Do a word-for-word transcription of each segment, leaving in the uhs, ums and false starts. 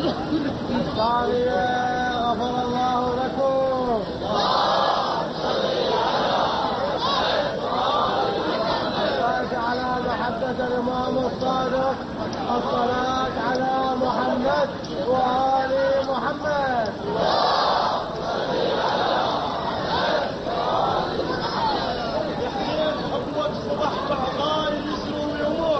الثانية غفر الله لكم. الصلاة على محبة الإمام الصادق، الصلاة على محمد وآل محمد. يحسين حبك صبح بعضاي يسر ويمر،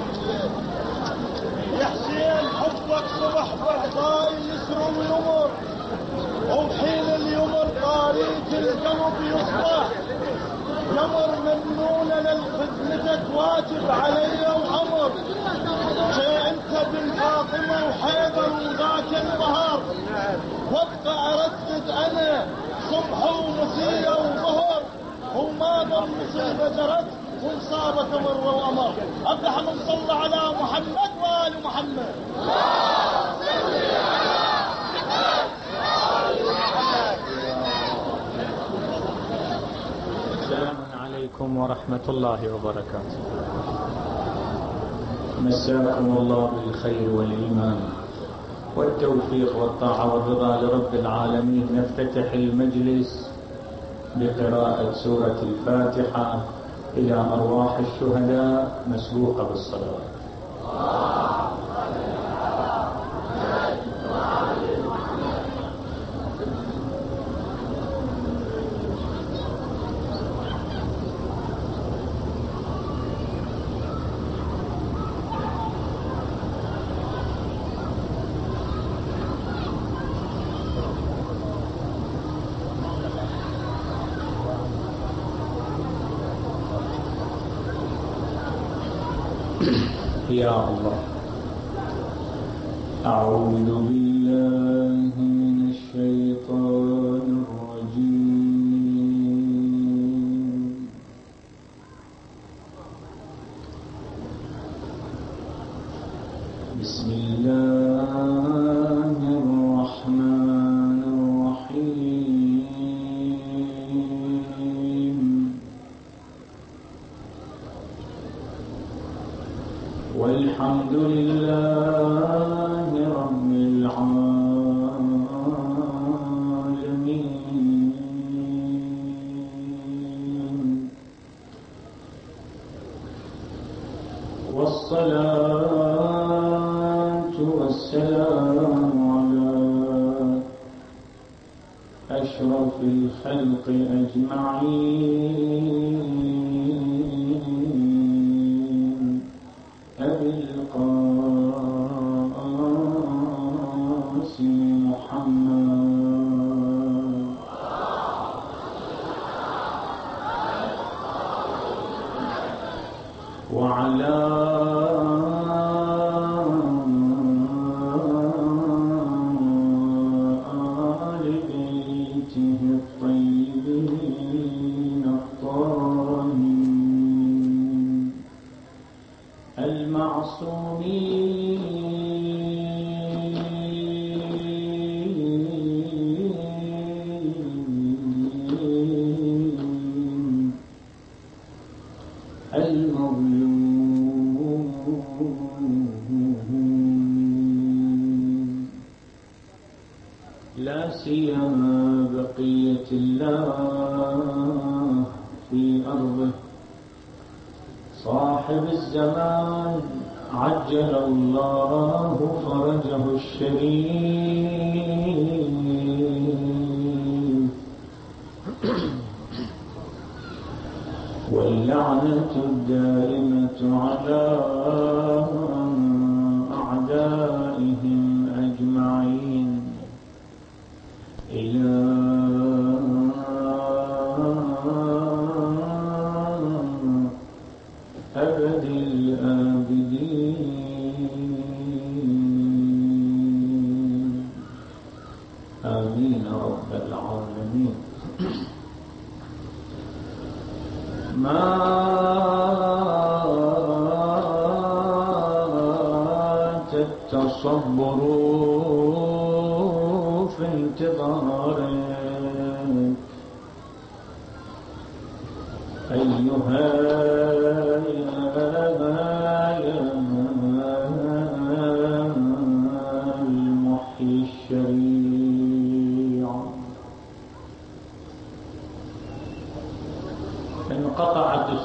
يحسين حبك صبح بعضاي يسر ويمر، وحين اليمر طاريك القلب يصبح، يمر ممنونة للخدمتك واجب علي وعمر، جاء انت بن فاطمة وحيدر وذاك البهر، وابقى اردد انا صبح ومسية وظهر، وما ضل مصيبة جرت ومصابك مر وامر. ابدا حمد صلى على محمد وآل محمد. السلام عليكم ورحمة الله وبركاته. مساكم الله بالخير والإيمان والتوفيق والطاعة والرضا لرب العالمين. نفتتح المجلس بقراءة سورة الفاتحة إلى أرواح الشهداء مسبوقة بالصلوات. يا الله. أعوذ بالله من الشيطان الرجيم. بسم الله الرحمن الرحيم. والحمد لله رب العالمين، والصلاة والسلام على أشرف الخلق أجمعين، أبي القاسم محمد وعلى آل بيته الطيبين الطاهرين المعصومين المظلومين، لا سيما بقية الله في أرضه، صاحب الزمان عجل الله فرجه الشريف، واللعنة الدائمة على أعدائهم أجمعين إلى أبد الآبدين، آمين رب العالمين. مات التصبر في انتظارك أيها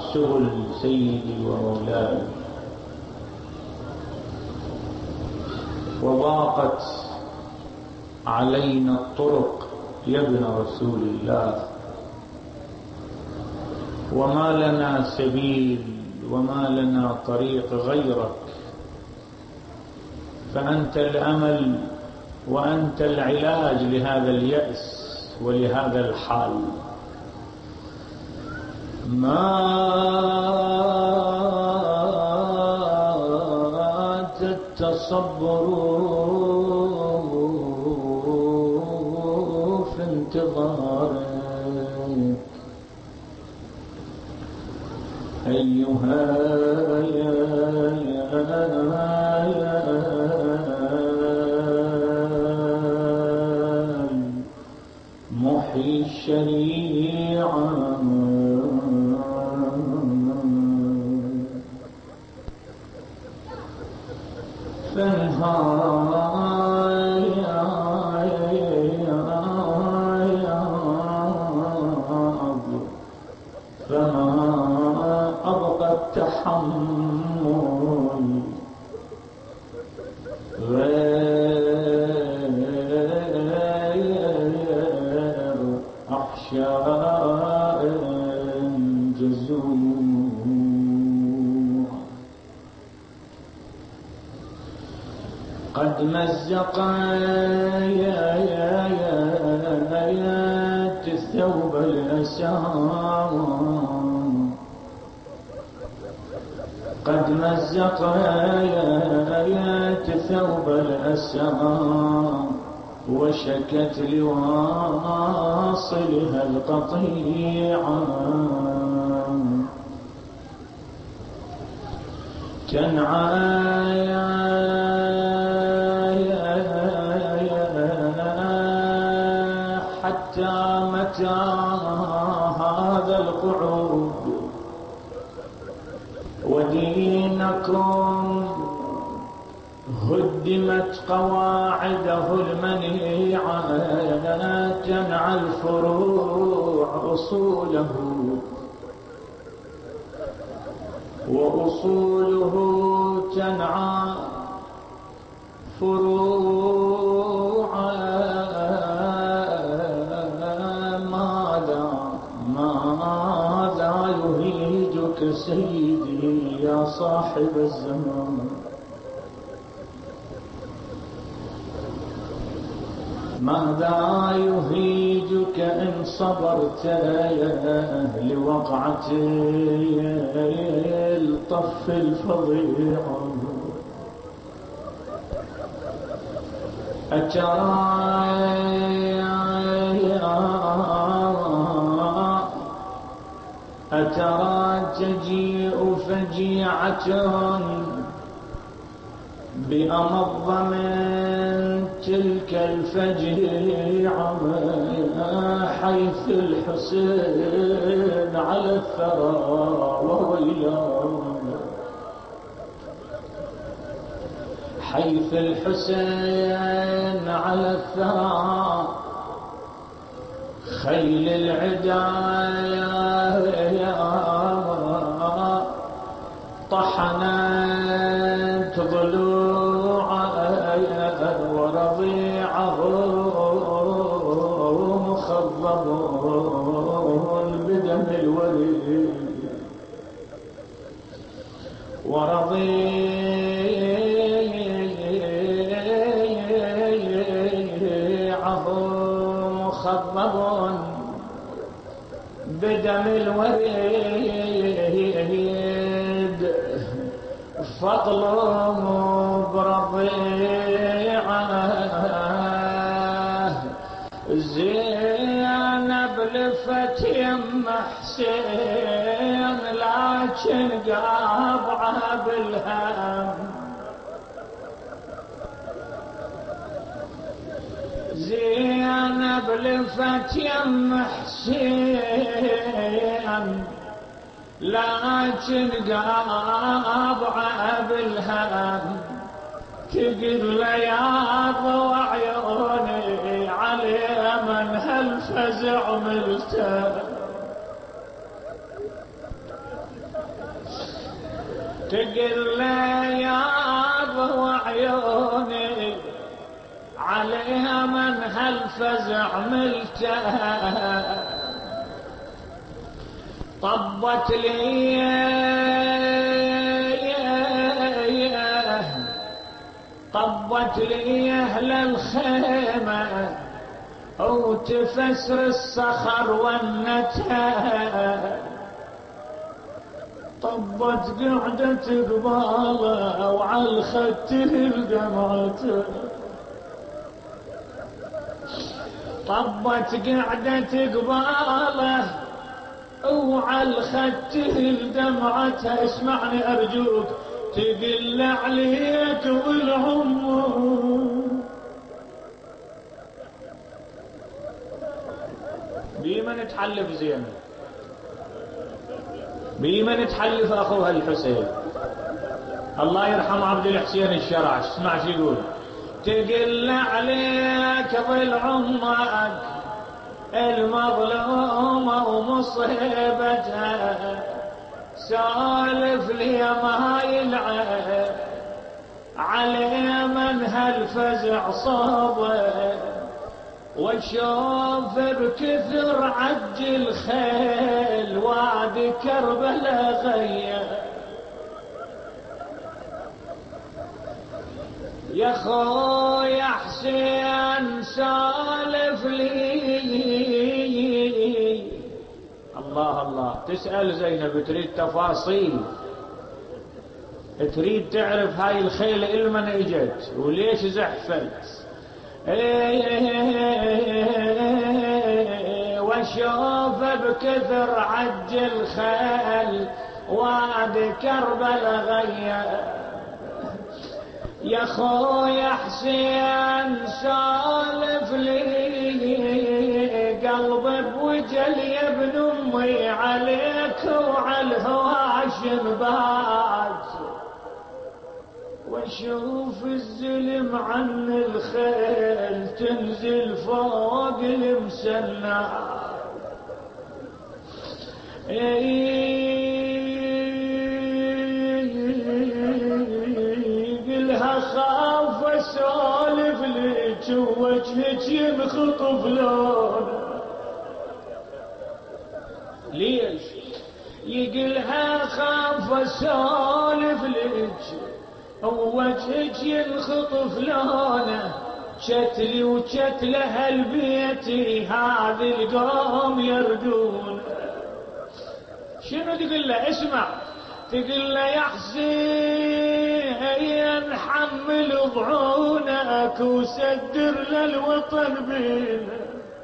السبل سيدي ومولاي، وضاقت علينا الطرق يا ابن رسول الله، وما لنا سبيل وما لنا طريق غيرك، فأنت الأمل وأنت العلاج لهذا اليأس ولهذا الحال. مات التصبر في انتظارك أيها محيي الشريعة، فما أبقى التحمل غير أحشاء جزوع. قد مزقت الثوب الأسامة، قد مزقت ثوب الأسامة، وشكت لواصلها القطيعة، تنعى حتى متى هذا القعود، ودينكم هدمت قواعده المنيعة، تنعى الفروع أصوله، وأصوله تنعى فروعا. ماذا ماذا يهيجك سيدي يا صاحب الزمان؟ ماذا يهيجك إن صبرت لوقعة الطف الفظيع؟ أترى أترى تجيء فجيعة بأمض من تلك الفجيعة، حيث الحسين على الثرى وويلاه، حيث الحسين على الثرى، خيل العدايا طحنت ضلوعه، ورضيعه مخضب بدم الوريد، ورضيعه مخضب بدم الوريد، فضله برضيعه. زينب لفت يم حسين، لكن قابعها بالهم، زينب لفت يم حسين، لكن قابعها بالهم، تقول يا ضوء عيوني علي من هالفزع ملته، تقل لي يابا وعيوني عليها من هالفزع ملته، طبت لي طبت لي أهل الخيمة وتفسر الصخر ونتها، طبت قعدة قبالة وعلى الخد الدمعة، طبت قعدة قبالة وعلى الخد الدمعة. اسمعني أرجوك تقل عليك والعمر بيمن تحلف زينب، بيمن تحلف أخوها الحسين الله يرحم عبد الحسين الشرع. اسمع شو يقول، تقل عليك ظل عمرك المظلومة ومصيبتها، سالف لي ما يلعب علي من هالفزع صابه، وشوف بكثر عج الخيل وادي كربلاء غير. يا خويا حسين سالف لي، الله الله. تسأل زينب تريد تفاصيل، تريد تعرف هاي الخيل إلمن اجت وليش زحفت، وشوف بكثر عج الخيل وادي كربلاء غير. يا خويا حسين سالف لي قلبي بوجل يا ابن امي عليك وعلى الهواشم بات، واشوف الزلم عن الخيل تنزل فوق المسنى، خاف اسولف لك ووجهك ينخطف لونه. ليش يقلها خاف اسولف لك ووجهك ينخطف لونه، شتلي وشتله هالبيتي هذه القوم يردون. شنو تقول له؟ اسمع، تقول له يا حسين حمل ضعونك وسدر للوطن بينا،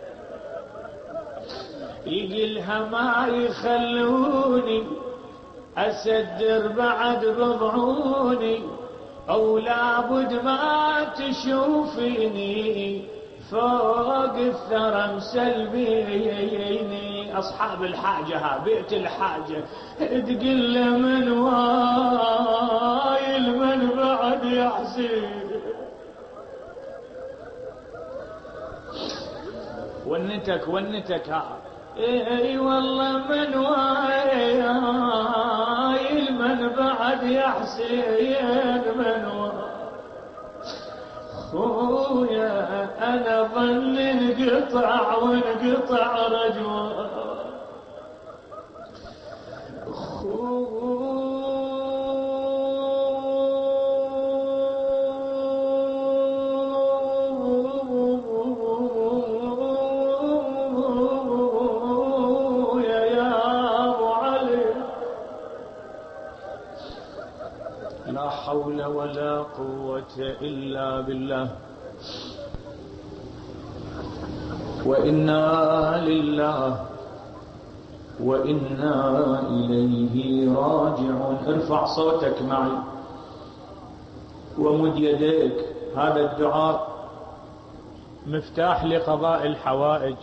يقلها ما يخلوني اسدر بعد بضعوني، او لابد ما تشوفيني فوق الثرى مسلبيني. اصحاب الحاجة ها بيت الحاجة تقل من وايل من بعد يا حسين، ونتك ونتك ها اي والله من وايل من بعد يا حسين من وايل. خويا انا ظن انقطع وانقطع رجوع، خويا يا ابو علي لا حول ولا قوة إلا بالله، وإنا لله وإنا إليه راجعون. ارفع صوتك معي ومد يديك، هذا الدعاء مفتاح لقضاء الحوائج.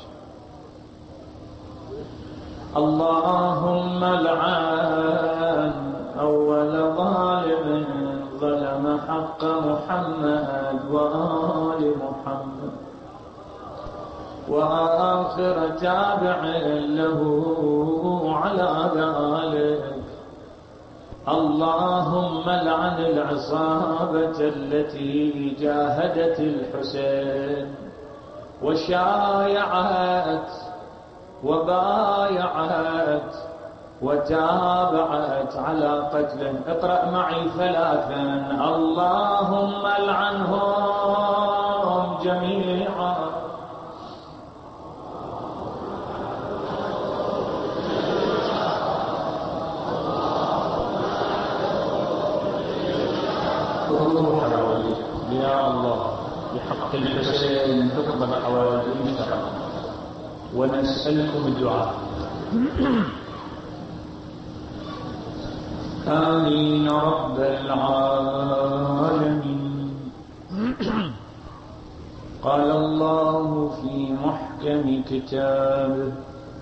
اللهم لعن أول ظالم ظلم حق محمد وآل محمد، وآخر تابع له على ذلك، اللهم لعن العصابة التي جاهدت الحسين وشايعت وبايعت وتابعت على قتله. اقرأ معي ثلاثا: اللهم لعنهم جميعا. يا الله بحق الحسين تقبل حوائجنا ونسألكم الدعاء. آمين رب العالمين. قال الله في محكم كتابه: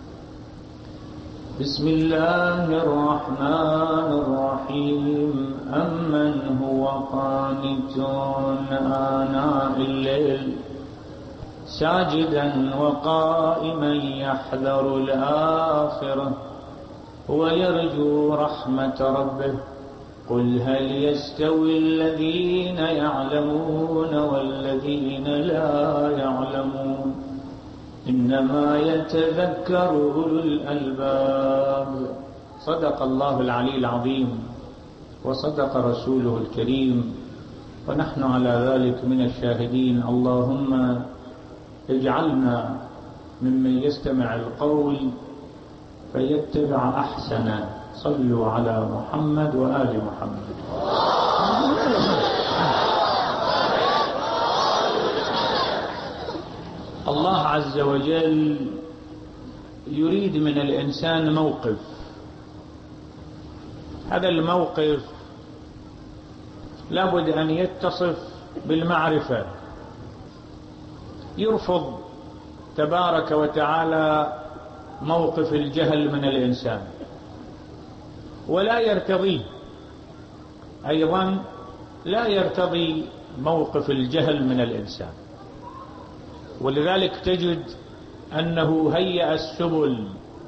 بسم الله الرحمن الرحيم. أمن هو قانت آناء الليل ساجدا وقائما يحذر الآخرة ويرجو رحمة ربه. قل هل يستوي الذين يعلمون والذين لا يعلمون إنما يتذكر أولو الألباب. صدق الله العلي العظيم وصدق رسوله الكريم ونحن على ذلك من الشاهدين. اللهم اجعلنا ممن يستمع القول فيتبع أحسنه. صلوا على محمد وآل محمد. الله عز وجل يريد من الإنسان موقف. هذا الموقف لابد أن يتصف بالمعرفة. يرفض تبارك وتعالى موقف الجهل من الإنسان ولا يرتضيه، أيضا لا يرتضي موقف الجهل من الإنسان. ولذلك تجد أنه هيأ السبل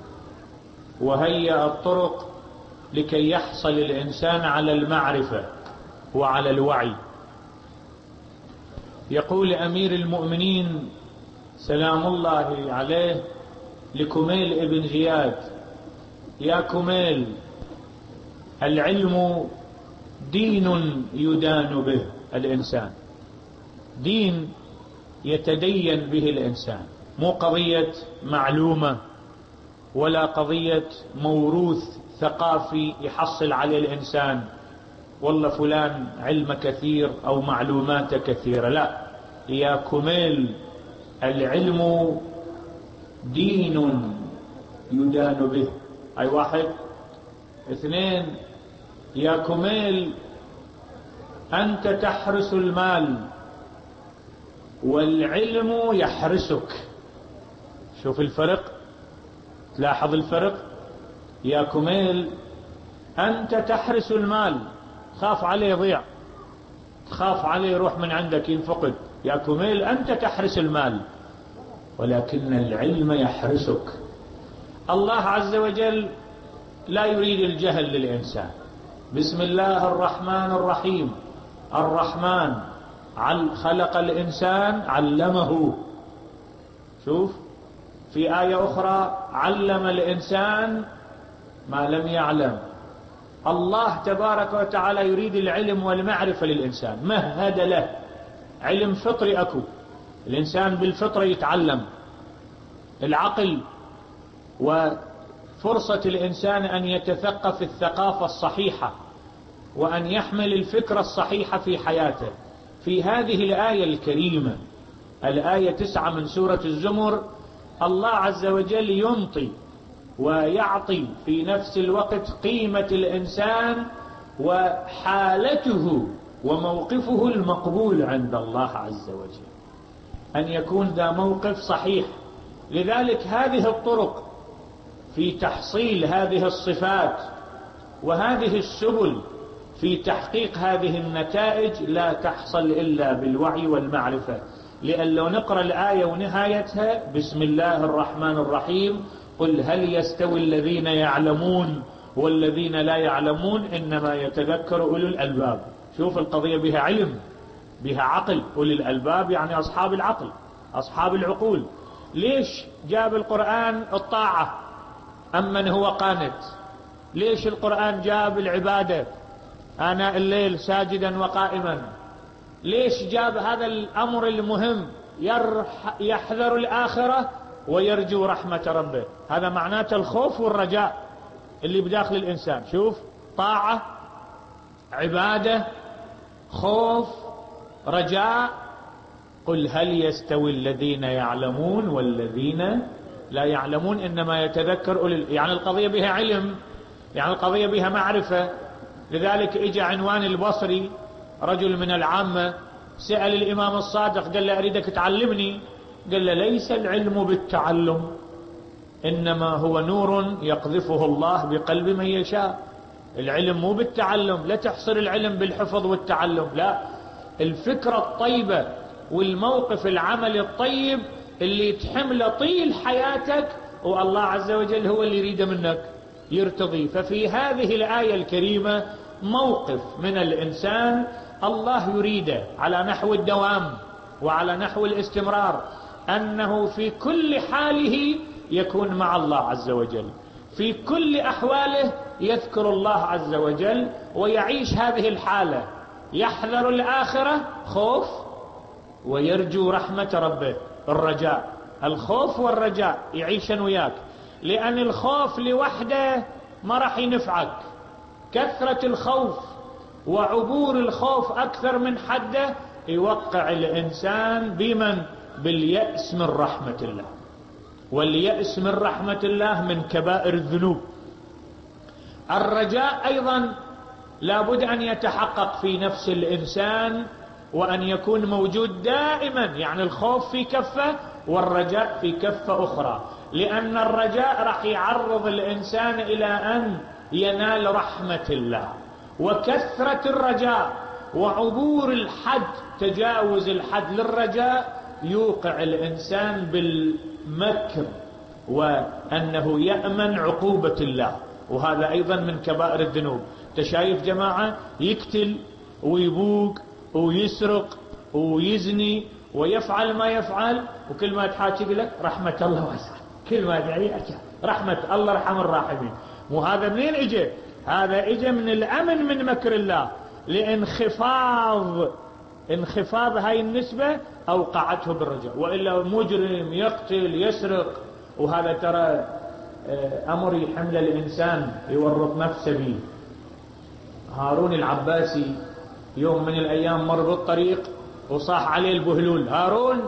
وهيأ الطرق لكي يحصل الإنسان على المعرفة وعلى الوعي. يقول أمير المؤمنين سلام الله عليه لكميل ابن زياد: يا كميل، العلم دين يدان به الإنسان، دين يتدين به الإنسان، مو قضية معلومة ولا قضية موروث ثقافي يحصل عليه الإنسان والله فلان علم كثير أو معلومات كثيرة. لا، يا كميل، العلم دين يدان به. أي واحد. اثنين: يا كميل، أنت تحرس المال والعلم يحرسك. شوف الفرق، تلاحظ الفرق. يا كميل، أنت تحرس المال، خاف عليه يضيع، تخاف عليه يروح من عندك ينفقد. يا كميل، أنت تحرس المال ولكن العلم يحرسك. الله عز وجل لا يريد الجهل للإنسان. بسم الله الرحمن الرحيم. الرحمن خلق الإنسان علمه. شوف في آية أخرى: علم الإنسان ما لم يعلم. الله تبارك وتعالى يريد العلم والمعرفة للإنسان، مهد له علم فطري أكو، الإنسان بالفطرة يتعلم. العقل وفرصة الإنسان أن يتثقف الثقافة الصحيحة وأن يحمل الفكرة الصحيحة في حياته. في هذه الآية الكريمة، الآية تسعة من سورة الزمر، الله عز وجل ينطي ويعطي في نفس الوقت قيمة الإنسان وحالته وموقفه المقبول عند الله عز وجل، أن يكون ذا موقف صحيح. لذلك هذه الطرق في تحصيل هذه الصفات وهذه السبل في تحقيق هذه النتائج لا تحصل إلا بالوعي والمعرفة. لأن لو نقرأ الآية ونهايتها: بسم الله الرحمن الرحيم، قل هل يستوي الذين يعلمون والذين لا يعلمون إنما يتذكر أولو الألباب. شوف القضية بها علم، بها عقل. أولي الألباب يعني أصحاب العقل، أصحاب العقول. ليش جاب القرآن الطاعة أمن هو قانت؟ ليش القرآن جاب العبادة آناء الليل ساجدا وقائما؟ ليش جاب هذا الأمر المهم يحذر الآخرة ويرجو رحمة ربه؟ هذا معناته الخوف والرجاء اللي بداخل الإنسان. شوف، طاعة، عبادة، خوف، رجاء. قل هل يستوي الذين يعلمون والذين لا يعلمون إنما يتذكر أولي. يعني القضية بها علم، يعني القضية بها معرفة. لذلك إجا عنوان البصري رجل من العامة سأل الإمام الصادق قال له أريدك تعلمني. قال له ليس العلم بالتعلم، إنما هو نور يقذفه الله بقلب من يشاء. العلم مو بالتعلم، لا تحصر العلم بالحفظ والتعلم، لا، الفكرة الطيبة والموقف العملي الطيب اللي تحمله طيل حياتك، والله عز وجل هو اللي يريد منك يرتضي. ففي هذه الآية الكريمة موقف من الإنسان الله يريده على نحو الدوام وعلى نحو الاستمرار، أنه في كل حاله يكون مع الله عز وجل، في كل أحواله يذكر الله عز وجل ويعيش هذه الحالة، يحذر الآخرة خوف ويرجو رحمة ربه الرجاء. الخوف والرجاء يعيشن وياك، لأن الخوف لوحده ما راح ينفعك. كثرة الخوف وعبور الخوف أكثر من حده يوقع الإنسان بمن؟ باليأس من رحمة الله. واليأس من رحمة الله من كبائر الذنوب. الرجاء أيضا لابد أن يتحقق في نفس الإنسان وأن يكون موجود دائما، يعني الخوف في كفة والرجاء في كفة أخرى، لأن الرجاء راح يعرض الإنسان إلى أن ينال رحمة الله. وكثرة الرجاء وعبور الحد، تجاوز الحد للرجاء، يوقع الإنسان بالمكر وأنه يأمن عقوبة الله، وهذا أيضا من كبائر الذنوب. تشايف جماعة يقتل ويبوق ويسرق ويزني ويفعل ما يفعل، وكل ما تحاكي لك رحمة الله واسعة، كل ما دعي رحمة الله رحم الراحمين. وهذا منين اجى؟ هذا اجى من الأمن من مكر الله، لانخفاض انخفاض هاي النسبة أوقعته بالرجاء. وإلا مجرم يقتل يسرق، وهذا ترى أمر يحمل الإنسان يورط نفسه به. هارون العباسي يوم من الأيام مر بالطريق وصاح عليه البهلول. هارون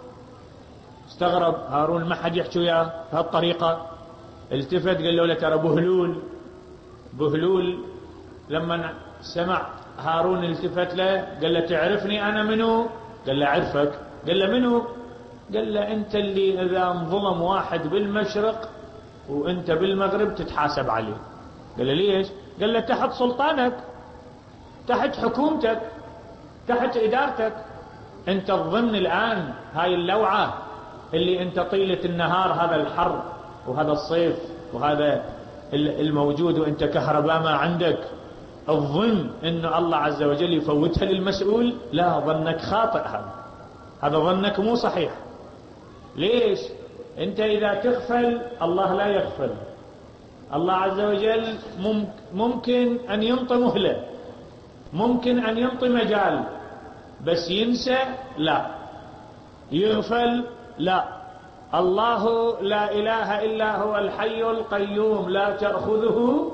استغرب، هارون ما حد يحكي وياه بهالطريقة. التفت قال له ترى بهلول. بهلول لما سمع هارون التفت له قال له تعرفني أنا منو؟ قال له عرفك. قال له منو؟ قال له أنت اللي إذا انظلم واحد بالمشرق وأنت بالمغرب تتحاسب عليه. قال له ليش؟ قال له تحت سلطانك، تحت حكومتك، تحت إدارتك. أنت تظن الآن هاي اللوعة اللي أنت طيلة النهار، هذا الحر وهذا الصيف وهذا الموجود وأنت كهرباء ما عندك، الظن أن الله عز وجل يفوتها للمسؤول؟ لا، ظنك خاطئ. هذا هذا ظنك مو صحيح. ليش؟ أنت إذا تغفل الله لا يغفل. الله عز وجل ممكن أن ينطي مهلة، ممكن أن ينطي مجال، بس ينسى؟ لا. يغفل؟ لا. الله لا إله إلا هو الحي القيوم لا تأخذه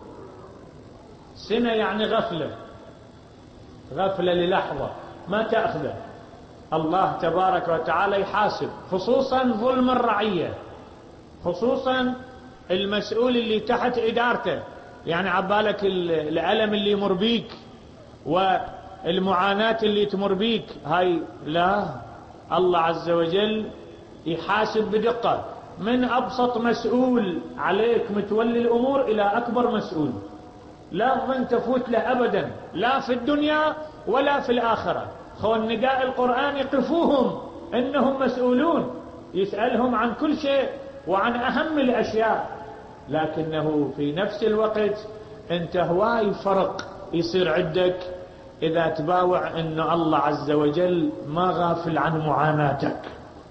سنة، يعني غفلة، غفلة للحظة ما تأخذه. الله تبارك وتعالى يحاسب، خصوصا ظلم الرعية، خصوصا المسؤول اللي تحت إدارته. يعني عبالك الألم اللي يمر بيك والمعاناة اللي تمر بيك هاي، لا، الله عز وجل يحاسب بدقة، من أبسط مسؤول عليك متولي الأمور إلى أكبر مسؤول. لا ظن تفوت له أبدا، لا في الدنيا ولا في الآخرة. خو النداء القرآن يقفوهم إنهم مسؤولون، يسألهم عن كل شيء وعن أهم الأشياء. لكنه في نفس الوقت انت هواي فرق يصير عندك إذا تباوع أن الله عز وجل ما غافل عن معاناتك،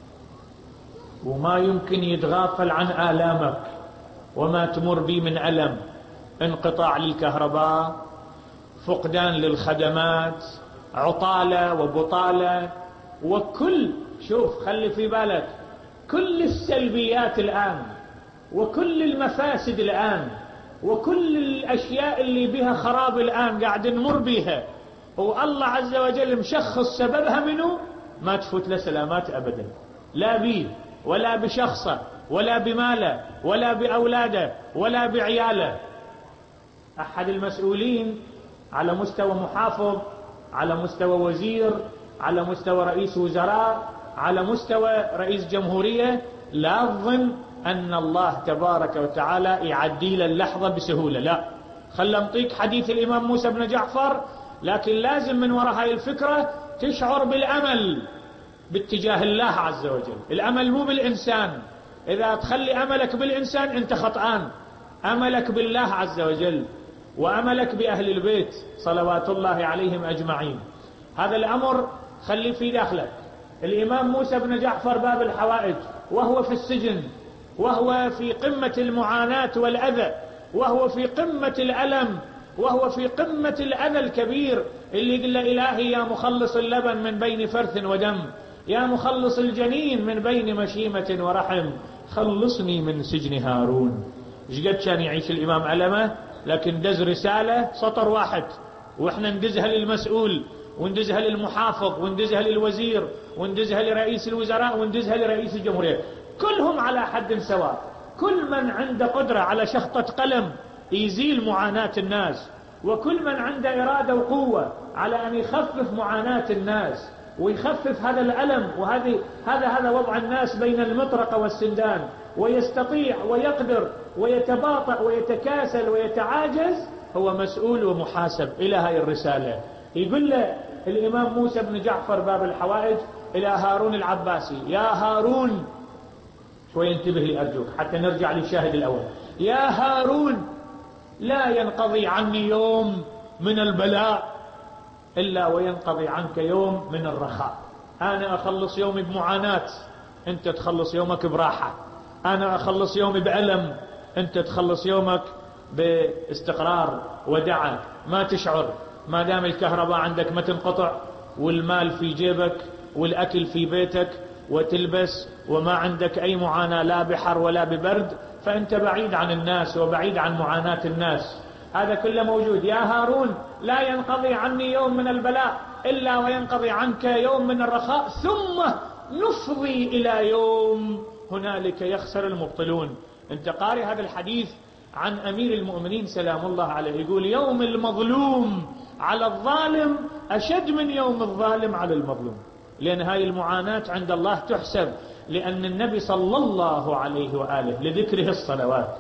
وما يمكن يتغافل عن آلامك وما تمر بي من ألم، انقطاع للكهرباء، فقدان للخدمات، عطالة وبطالة، وكل شوف خلي في بالك كل السلبيات الآن وكل المفاسد الآن وكل الأشياء اللي بها خراب الآن قاعد نمر بها، والله عز وجل مشخص سببها منه، ما تفوت له سلامات أبدا، لا بيه ولا بشخصه ولا بماله ولا بأولاده ولا بعياله. أحد المسؤولين على مستوى محافظ، على مستوى وزير، على مستوى رئيس وزراء، على مستوى رئيس جمهورية، لا تظن أن الله تبارك وتعالى يعدي له اللحظة بسهولة، لا. خل نعطيك حديث الإمام موسى بن جعفر، لكن لازم من وراء هاي الفكرة تشعر بالأمل باتجاه الله عز وجل. الأمل مو بالإنسان، إذا تخلي أملك بالإنسان أنت خطأان، أملك بالله عز وجل وأملك بأهل البيت صلوات الله عليهم أجمعين. هذا الأمر خلي في داخلك. الإمام موسى بن جعفر باب الحوائج وهو في السجن، وهو في قمة المعاناة والأذى، وهو في قمة الألم، وهو في قمة الأذى الكبير اللي يقول له إلهي يا مخلص اللبن من بين فرث ودم، يا مخلص الجنين من بين مشيمة ورحم، خلصني من سجن هارون. ايش قد كان يعيش الإمام ألمه، لكن دز رسالة سطر واحد، وإحنا ندزها للمسؤول وندزها للمحافظ وندزها للوزير وندزها لرئيس الوزراء وندزها لرئيس الجمهورية، كلهم على حد سواء. كل من عنده قدرة على شخطة قلم يزيل معاناة الناس، وكل من عنده إرادة وقوة على أن يخفف معاناة الناس ويخفف هذا الألم، وهذه هذا هذا وضع الناس بين المطرقة والسندان، ويستطيع ويقدر ويتباطأ ويتكاسل ويتعاجز، هو مسؤول ومحاسب. إلى هاي الرسالة يقول له الإمام موسى بن جعفر باب الحوائج إلى هارون العباسي: يا هارون، شوي انتبه لي أرجوك حتى نرجع للشاهد الأول. يا هارون، لا ينقضي عني يوم من البلاء إلا وينقضي عنك يوم من الرخاء. أنا أخلص يومي بمعاناة، أنت تخلص يومك براحة. أنا أخلص يومي بألم، أنت تخلص يومك باستقرار ودعة. ما تشعر ما دام الكهرباء عندك ما تنقطع، والمال في جيبك، والأكل في بيتك، وتلبس، وما عندك أي معاناة لا بحر ولا ببرد، فأنت بعيد عن الناس وبعيد عن معاناة الناس. هذا كله موجود. يا هارون، لا ينقضي عني يوم من البلاء إلا وينقضي عنك يوم من الرخاء، ثم نفضي إلى يوم هنالك يخسر المبطلون. انت قارئ هذا الحديث عن أمير المؤمنين سلام الله عليه، يقول: يوم المظلوم على الظالم أشد من يوم الظالم على المظلوم. لأن هاي المعاناة عند الله تحسب، لأن النبي صلى الله عليه وآله لذكره الصلوات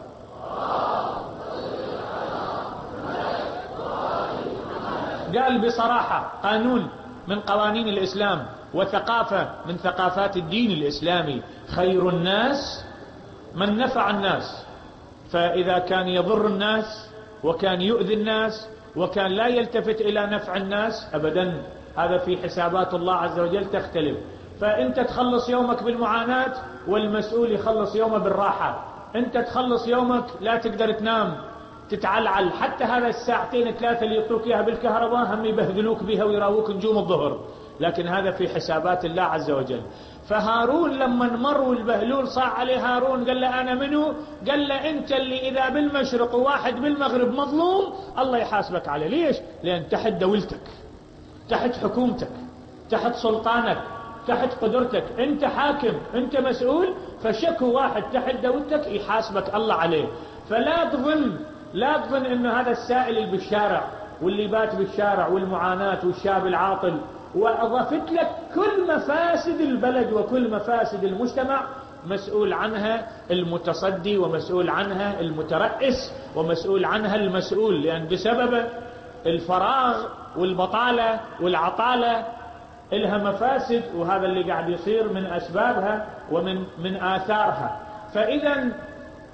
قال بصراحة: قانون من قوانين الإسلام وثقافة من ثقافات الدين الإسلامي، خير الناس من نفع الناس. فإذا كان يضر الناس وكان يؤذي الناس وكان لا يلتفت إلى نفع الناس أبدا، هذا في حسابات الله عز وجل تختلف. فأنت تخلص يومك بالمعاناة والمسؤول يخلص يومه بالراحة. أنت تخلص يومك لا تقدر تنام، تتعلعل، حتى هذا الساعتين ثلاثة اللي يعطوك إياها بالكهرباء هم يبهذلوك بها ويراوك نجوم الظهر، لكن هذا في حسابات الله عز وجل. فهارون لما مر والبهلول صاع عليه هارون قال له: أنا منه؟ قال له: أنت اللي إذا بالمشرق وواحد بالمغرب مظلوم الله يحاسبك عليه. ليش؟ لأن تحت دولتك، تحت حكومتك، تحت سلطانك، تحت قدرتك، أنت حاكم، أنت مسؤول، فشكو واحد تحت دولتك يحاسبك الله عليه. فلا تظن لا تظن أن هذا السائل اللي بالشارع واللي بات بالشارع والمعاناة والشاب العاطل، وأضفت لك كل مفاسد البلد وكل مفاسد المجتمع، مسؤول عنها المتصدي، ومسؤول عنها المترأس، ومسؤول عنها المسؤول، لأن بسبب الفراغ والبطالة والعطالة إلها مفاسد، وهذا اللي قاعد يصير من أسبابها ومن من آثارها. فإذا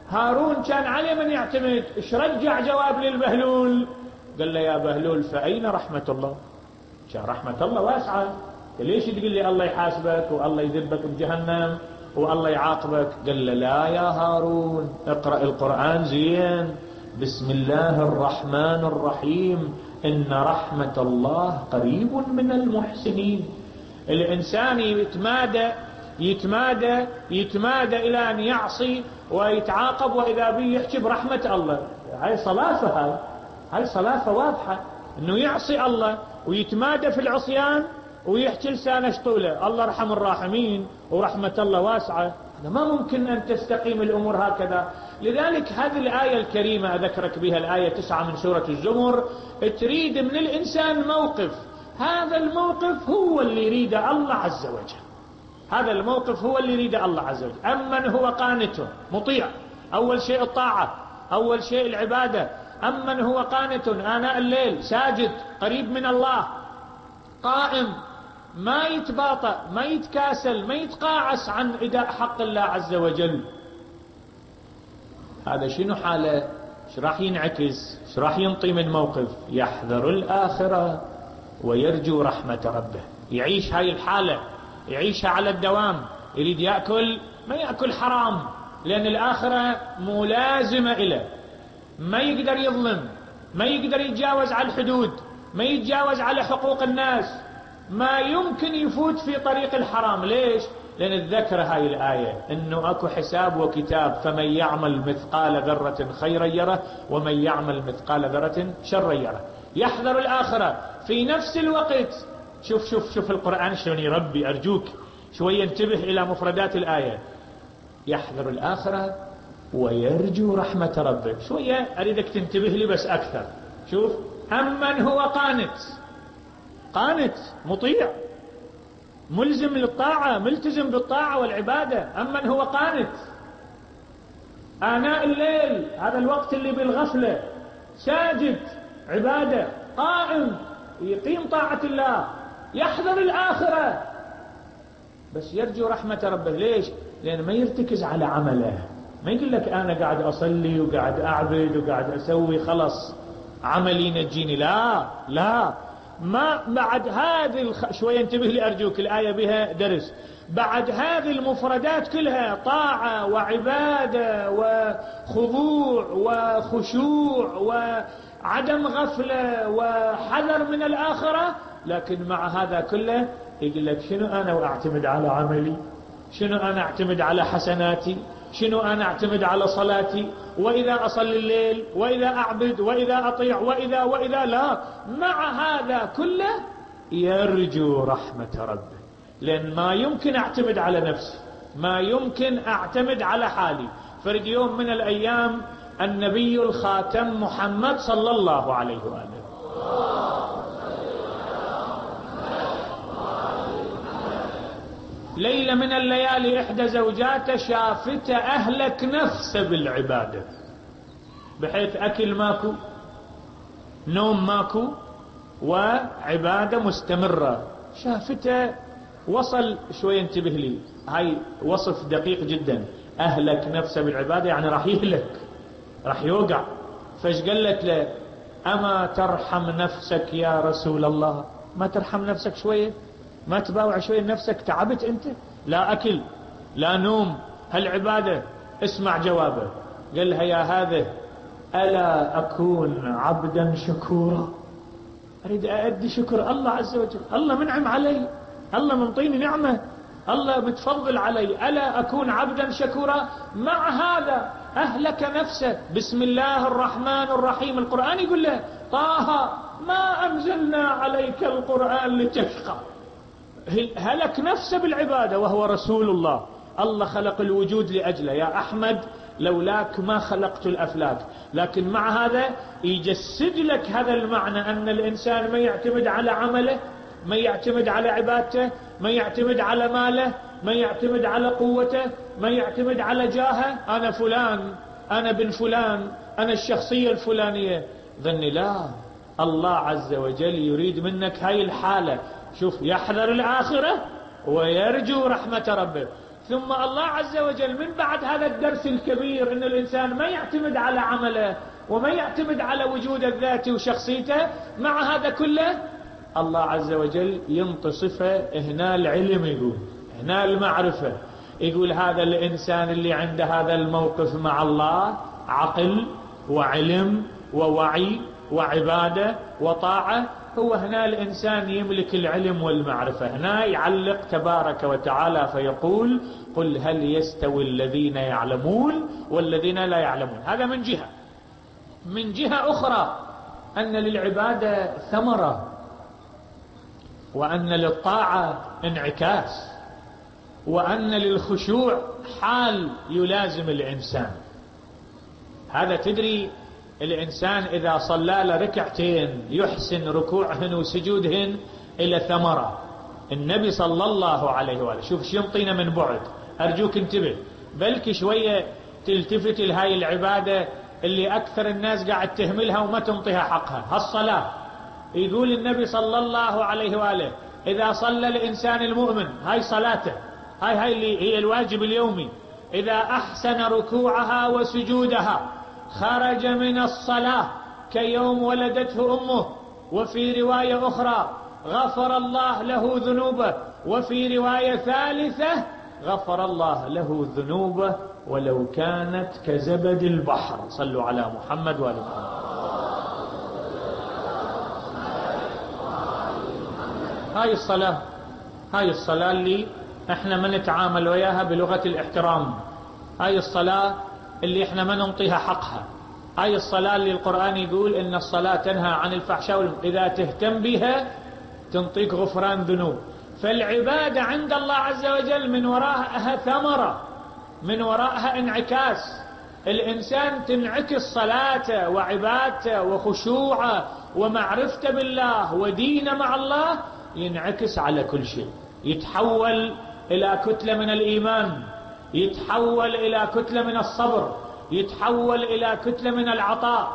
هارون كان عليه من يعتمد. ايش رجع جواب للبهلول؟ قال له يا بهلول فأين رحمة الله؟ كان رحمة الله واسعة، ليش تقول لي الله يحاسبك والله يذبك بجهنم والله يعاقبك؟ قال له لا يا هارون، اقرأ القرآن زين، بسم الله الرحمن الرحيم، إن رحمة الله قريب من المحسنين. الإنسان يتمادى يتمادى يتمادى إلى أن يعصي ويتعاقب، وإذا به يحكي برحمة الله. هاي صلافة، هاي هاي صلافة واضحة، إنه يعصي الله ويتمادى في العصيان ويحكي لسانه شطولة الله رحم الراحمين ورحمة الله واسعة. هذا ما ممكن أن تستقيم الأمور هكذا. لذلك هذه الآية الكريمة أذكرك بها، الآية تسعة من سورة الزمر، تريد من الإنسان موقف، هذا الموقف هو اللي يريد الله عز وجل، هذا الموقف هو اللي يريد الله عز وجل. أمن هو قانت مطيع، أول شيء الطاعة، أول شيء العبادة. أمن هو قانت آناء الليل ساجد قريب من الله، قائم ما يتباطأ ما يتكاسل ما يتقاعس عن إداء حق الله عز وجل. هذا شنو حاله؟ ايش راح ينعكس؟ ايش راح ينطي من موقف؟ يحذر الآخرة ويرجو رحمة ربه. يعيش هاي الحالة، يعيشها على الدوام، يريد يأكل ما يأكل حرام، لأن الآخرة ملازمة إليه، ما يقدر يظلم، ما يقدر يتجاوز على الحدود، ما يتجاوز على حقوق الناس، ما يمكن يفوت في طريق الحرام. ليش؟ لأن الذكر هاي الآية إنه أكو حساب وكتاب، فمن يعمل مثقال ذرة خيرا يره ومن يعمل مثقال ذرة شرا يره. يحذر الآخرة في نفس الوقت. شوف شوف شوف القرآن شلون يربي. أرجوك شوية انتبه إلى مفردات الآية. يحذر الآخرة ويرجو رحمة ربه. شوية أريدك تنتبه لي بس أكثر. شوف، أمن هو قانت، قانت مطيع ملزم للطاعة، ملتزم بالطاعة والعبادة. أمن هو قانت آناء الليل، هذا الوقت اللي بالغفلة، ساجد عبادة، قائم يقيم طاعة الله، يحذر الآخرة بس يرجو رحمة ربه. ليش؟ لأن ما يرتكز على عمله، ما يقول لك أنا قاعد أصلي وقاعد أعبد وقاعد أسوي خلص عملي ينجيني. لا لا، ما بعد هذه الخ... شوية انتبه لي أرجوك، الآية بها درس. بعد هذه المفردات كلها طاعة وعبادة وخضوع وخشوع وعدم غفلة وحذر من الآخرة، لكن مع هذا كله يقول لك شنو أنا وأعتمد على عملي، شنو أنا أعتمد على حسناتي، شنو أنا أعتمد على صلاتي، وإذا أصلي الليل وإذا أعبد وإذا أطيع وإذا وإذا لا. مع هذا كله يرجو رحمة ربه، لأن ما يمكن أعتمد على نفسي، ما يمكن أعتمد على حالي. فرد يوم من الأيام النبي الخاتم محمد صلى الله عليه وآله ليلة من الليالي إحدى زوجاته شافت أهلك نفسه بالعبادة، بحيث أكل ماكو، نوم ماكو، وعبادة مستمرة. شافته وصل شوية انتبه لي، هاي وصف دقيق جدا. أهلك نفسه بالعبادة يعني راح يهلك، راح يوقع. فايش قالت له؟ أما ترحم نفسك يا رسول الله؟ ما ترحم نفسك شوية؟ ما تباوع شوية نفسك؟ تعبت أنت، لا أكل لا نوم، هالعبادة. اسمع جوابه، قال لها يا هذا ألا أكون عبدا شكورا؟ أريد أؤدي شكر الله عز وجل، الله منعم علي، الله منطيني نعمة، الله متفضل علي، ألا أكون عبدا شكورا؟ مع هذا أهلك نفسه. بسم الله الرحمن الرحيم، القرآن يقول له طه ما أنزلنا عليك القرآن لتشقى. هلك نفسه بالعبادة وهو رسول الله، الله خلق الوجود لأجله. يا أحمد لولاك ما خلقت الأفلاك. لكن مع هذا يجسد لك هذا المعنى، أن الإنسان ما يعتمد على عمله، ما يعتمد على عبادته، ما يعتمد على ماله، ما يعتمد على قوته، ما يعتمد على جاهه. أنا فلان، أنا بن فلان، أنا الشخصية الفلانية. ظني لا، الله عز وجل يريد منك هاي الحالة. شوف، يحذر الآخرة ويرجو رحمة ربه. ثم الله عز وجل من بعد هذا الدرس الكبير أن الإنسان ما يعتمد على عمله وما يعتمد على وجود الذاتي وشخصيته، مع هذا كله الله عز وجل ينتصفه هنا العلم، يقول هنا المعرفة، يقول هذا الإنسان اللي عنده هذا الموقف مع الله عقل وعلم ووعي وعبادة وطاعة، هو هنا الإنسان يملك العلم والمعرفة. هنا يعلق تبارك وتعالى فيقول قل هل يستوي الذين يعلمون والذين لا يعلمون. هذا من جهة. من جهة أخرى أن للعبادة ثمرة، وأن للطاعة انعكاس، وأن للخشوع حال يلازم الإنسان. هذا تدري الإنسان إذا صلى لركعتين يحسن ركوعهن وسجودهن إلى ثمرة. النبي صلى الله عليه وآله، شوف شو ينطينا من بعد، أرجوك انتبه، بلك شوية تلتفت لهاي العبادة اللي أكثر الناس قاعد تهملها وما تنطيها حقها، هالصلاة. يقول النبي صلى الله عليه وآله إذا صلى الإنسان المؤمن، هاي صلاته، هاي هاي اللي هي الواجب اليومي، إذا أحسن ركوعها وسجودها خرج من الصلاة كيوم ولدته أمه. وفي رواية أخرى غفر الله له ذنوبه. وفي رواية ثالثة غفر الله له ذنوبه ولو كانت كزبد البحر. صلوا على محمد وآل محمد. هاي الصلاة، هاي الصلاة اللي احنا ما نتعامل وياها بلغة الاحترام، هاي الصلاة اللي احنا ما ننطيها حقها، هاي الصلاة اللي القرآن يقول إن الصلاة تنهى عن الفحشاء والمنكر، إذا تهتم بها تنطيك غفران ذنوب. فالعبادة عند الله عز وجل من وراءها ثمرة، من وراءها انعكاس. الإنسان تنعكس صلاته وعبادته وخشوعه ومعرفته بالله ودينه مع الله، ينعكس على كل شيء، يتحول إلى كتلة من الإيمان، يتحول إلى كتلة من الصبر، يتحول إلى كتلة من العطاء.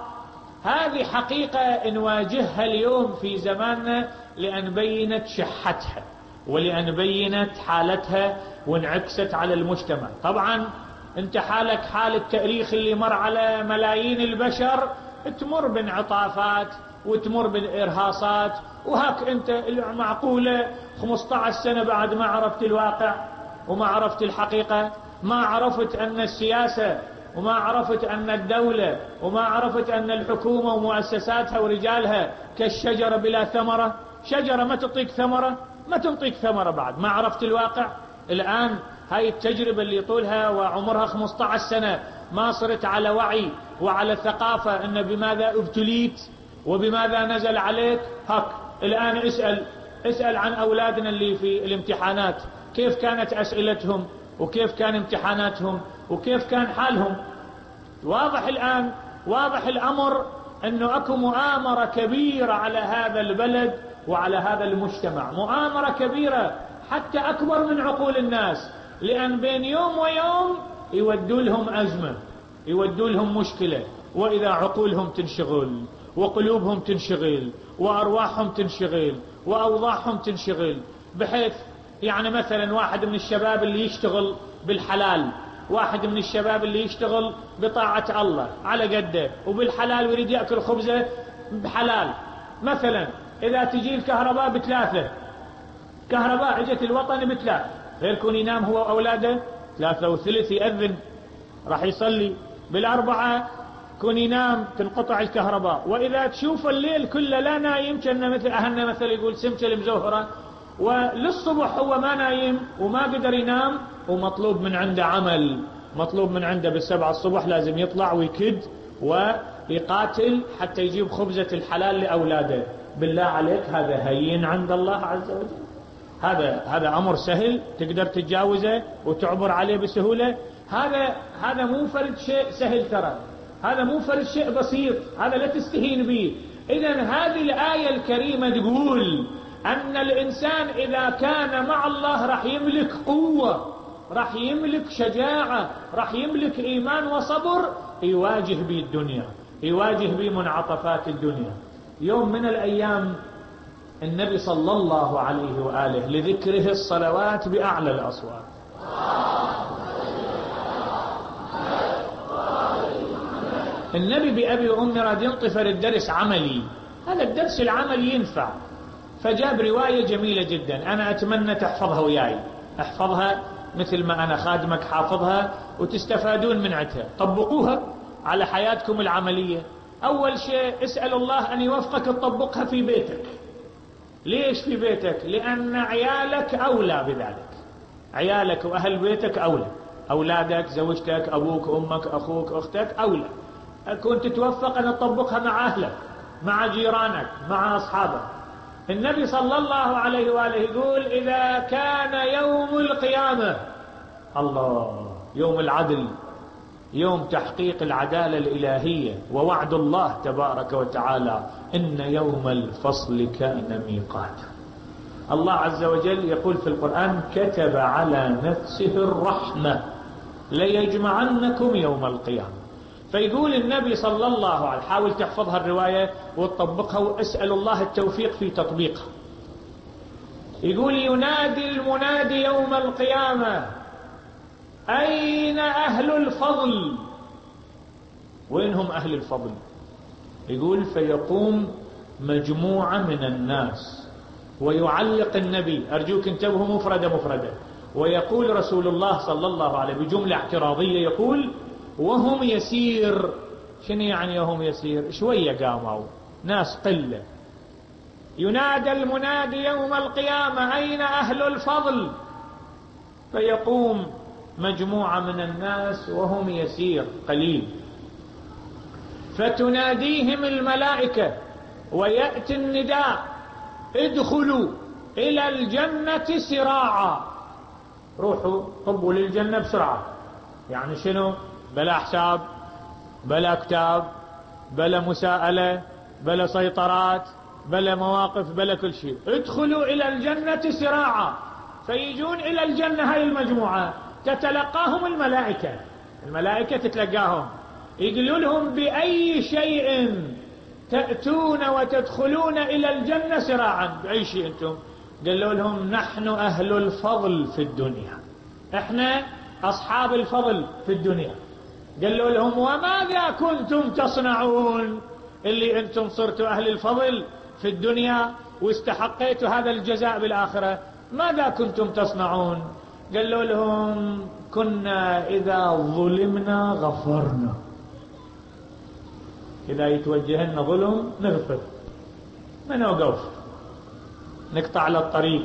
هذه حقيقة نواجهها اليوم في زماننا، لأن بينت شحتها ولأن بينت حالتها وانعكست على المجتمع. طبعا انت حالك حال التاريخ اللي مر على ملايين البشر، تمر بانعطافات وتمر بالإرهاصات، وهاك انت معقولة خمسة عشر سنة بعد ما عرفت الواقع وما عرفت الحقيقة، ما عرفت أن السياسة وما عرفت أن الدولة وما عرفت أن الحكومة ومؤسساتها ورجالها كالشجرة بلا ثمرة. شجرة ما تعطيك ثمرة، ما تنطيك ثمرة بعد ما عرفت الواقع. الآن هاي التجربة اللي طولها وعمرها خمسة عشر سنة ما صرت على وعي وعلى ثقافة أن بماذا ابتليت وبماذا نزل عليك. هاك الآن اسأل اسأل عن أولادنا اللي في الامتحانات، كيف كانت أسئلتهم وكيف كان امتحاناتهم وكيف كان حالهم. واضح الآن، واضح الأمر أنه أكو مؤامرة كبيرة على هذا البلد وعلى هذا المجتمع، مؤامرة كبيرة حتى أكبر من عقول الناس، لأن بين يوم ويوم يودوا لهم أزمة، يودوا لهم مشكلة، وإذا عقولهم تنشغل وقلوبهم تنشغل وأرواحهم تنشغل وأوضاعهم تنشغل، بحيث يعني مثلا واحد من الشباب اللي يشتغل بالحلال، واحد من الشباب اللي يشتغل بطاعة الله على قده وبالحلال ويريد يأكل خبزه بحلال، مثلا إذا تجي الكهرباء بثلاثة، كهرباء اجت الوطن بثلاثة، غير كون ينام هو وأولاده ثلاثة وثلث يأذن راح يصلي، بالأربعة كون ينام تنقطع الكهرباء، وإذا تشوف الليل كله لا نايم، كأنه مثل أهلنا مثل يقول سمكة المزوهرة، وللصبح هو ما نايم وما قدر ينام، ومطلوب من عنده عمل، مطلوب من عنده بالسبعة الصبح لازم يطلع ويكد ويقاتل حتى يجيب خبزة الحلال لأولاده. بالله عليك هذا هين عند الله عز وجل؟ هذا هذا أمر سهل تقدر تتجاوزه وتعبر عليه بسهولة؟ هذا هذا مو فرد شيء سهل، ترى هذا مو فرد شيء بسيط، هذا لا تستهين به. إذن هذه الآية الكريمة تقول أن الإنسان إذا كان مع الله راح يملك قوة، راح يملك شجاعة، راح يملك إيمان وصبر، يواجه به الدنيا، يواجه به منعطفات الدنيا. يوم من الأيام النبي صلى الله عليه وآله لذكره الصلوات بأعلى الأصوات، النبي بأبي وأمي راد ينطفر الدرس عملي، هذا الدرس العملي ينفع، فجاب رواية جميلة جدا أنا أتمنى تحفظها وياي، احفظها مثل ما أنا خادمك حافظها وتستفادون من عتها، طبقوها على حياتكم العملية. أول شيء اسأل الله أن يوفقك تطبقها في بيتك. ليش في بيتك؟ لأن عيالك أولى بذلك، عيالك وأهل بيتك أولى، أولادك، زوجتك، أبوك، أمك، أخوك، أختك أولى. كنت توفق أن تطبقها مع أهلك، مع جيرانك، مع أصحابك. النبي صلى الله عليه وآله يقول إذا كان يوم القيامة، الله، يوم العدل، يوم تحقيق العدالة الإلهية ووعد الله تبارك وتعالى، إن يوم الفصل كان ميقاتا. الله عز وجل يقول في القرآن كتب على نفسه الرحمة ليجمعنكم يوم القيامة. فيقول النبي صلى الله عليه، حاول تحفظها الرواية وتطبقها واسأل الله التوفيق في تطبيقها. يقول ينادي المنادي يوم القيامة أين أهل الفضل؟ وين هم أهل الفضل؟ يقول فيقوم مجموعة من الناس، ويعلق النبي، أرجوك انتبهوا مفردة مفردة، ويقول رسول الله صلى الله عليه بجملة اعتراضية يقول وهم يسير. شنو يعني وهم يسير؟ شوية قاموا، ناس قلة. ينادى المنادي يوم القيامة أين أهل الفضل؟ فيقوم مجموعة من الناس وهم يسير قليل، فتناديهم الملائكة ويأتي النداء ادخلوا إلى الجنة سراعا، روحوا طبوا للجنة بسرعة. يعني شنو؟ بلا حساب، بلا كتاب، بلا مساءلة، بلا سيطرات، بلا مواقف، بلا كل شيء، ادخلوا إلى الجنة سراعا. فيجون إلى الجنة هاي المجموعة، تتلقاهم الملائكة، الملائكة تتلقاهم، يقولوا لهم بأي شيء تأتون وتدخلون إلى الجنة سراعا؟ بأي شيء أنتم؟ قالوا لهم نحن أهل الفضل في الدنيا، احنا أصحاب الفضل في الدنيا. قالوا لهم وماذا كنتم تصنعون اللي أنتم صرتوا أهل الفضل في الدنيا واستحقيتوا هذا الجزاء بالآخرة؟ ماذا كنتم تصنعون؟ قالوا لهم كنا إذا ظلمنا غفرنا، إذا يتوجه لنا ظلم نغفر، ما نوقف، نقطع له الطريق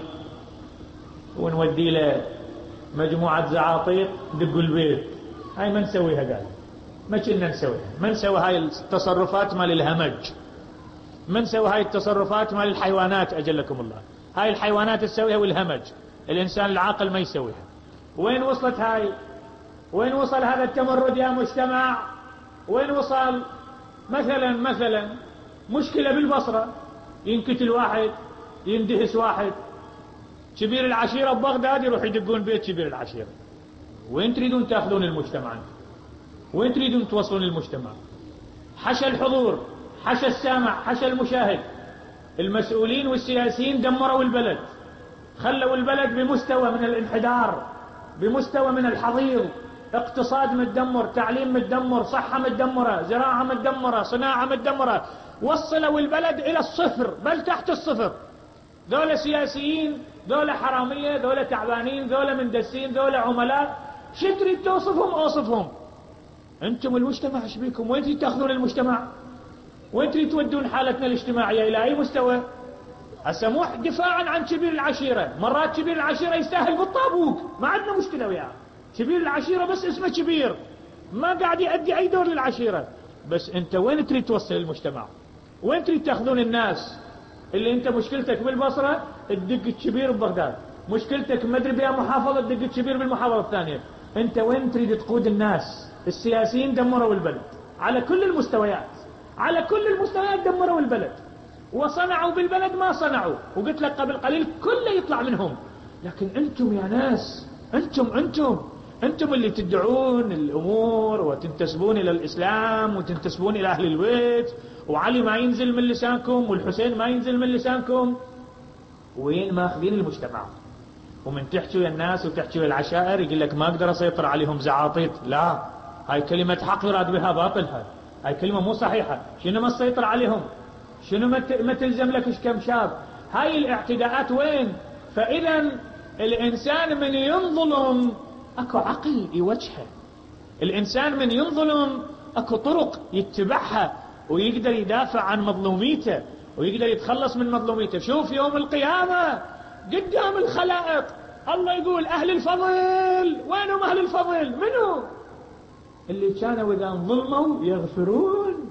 ونودي له مجموعة زعاطيق دقوا البيت. هاي ما نسويها، قال ما كنا نسويها، ما نسوي هاي التصرفات مال الهمج، ما نسوي هاي التصرفات مال الحيوانات أجلكم الله، هاي الحيوانات تسويها والهمج، الإنسان العاقل ما يسويها. وين وصلت هاي؟ وين وصل هذا التمرد يا مجتمع؟ وين وصل؟ مثلا مثلا مشكلة بالبصرة، ينقتل واحد، يندهس واحد، كبير العشيرة ببغداد يروح يدقون بيت كبير العشيرة. وين تريدون تأخذون المجتمع؟ وين تريدون توصلون المجتمع؟ حشى الحضور، حشى السامع، حشى المشاهد. المسؤولين والسياسيين دمروا البلد، خلوا البلد بمستوى من الانحدار، بمستوى من الحضيض، اقتصاد متدمر، تعليم متدمر، صحة متدمرة، زراعة متدمرة، صناعة متدمرة، وصلوا البلد إلى الصفر بل تحت الصفر. ذولا سياسيين، ذولا حرامية، ذولا تعبانين، ذولا مندسين، ذولا عملاء، شو تريد توصفهم؟ اوصفهم. انتم المجتمع ايش بيكم؟ وين تريد تاخذون المجتمع؟ وين تريد تودون حالتنا الاجتماعية إلى أي مستوى؟ هسه مو دفاعا عن كبير العشيرة، مرات كبير العشيرة يستاهل بالطابوق، ما عندنا مشكلة وياه، كبير العشيرة بس اسمه كبير، ما قاعد يؤدي أي دور للعشيرة. بس أنت وين تريد توصل المجتمع؟ وين تريد تأخذون الناس؟ اللي أنت مشكلتك بالبصرة تدق الكبير ببغداد، مشكلتك ما أدري بها محافظة تدق الكبير بالمحافظة الثانية. أنت وين تريد تقود الناس؟ السياسيين دمروا البلد على كل المستويات، على كل المستويات دمروا البلد، وصنعوا بالبلد ما صنعوا، وقلت لك قبل قليل كله يطلع منهم. لكن أنتم يا ناس، أنتم أنتم أنتم اللي تدعون الأمور وتنتسبون إلى الإسلام وتنتسبون إلى أهل البيت، وعلي ما ينزل من لسانكم والحسين ما ينزل من لسانكم. وين ماخذين المجتمع؟ ومن تحكوا يا الناس وتحكوا يا العشائر يقول لك ما أقدر أسيطر عليهم زعاطيط. لا، هاي كلمة حق يراد بها باطل. هاي هاي كلمة مو صحيحة. شنو ما تسيطر عليهم؟ شنو ما تلزم لك إيش كم شاب؟ هاي الاعتداءات وين؟ فإذا الإنسان من ينظلم أكو عقل يوجهه، الإنسان من ينظلم أكو طرق يتبعها ويقدر يدافع عن مظلوميته ويقدر يتخلص من مظلوميته. شوف يوم القيامة قدام الخلائق الله يقول أهل الفضل، وينهم أهل الفضل؟ منو؟ اللي كانوا إذا ظلموا يغفرون،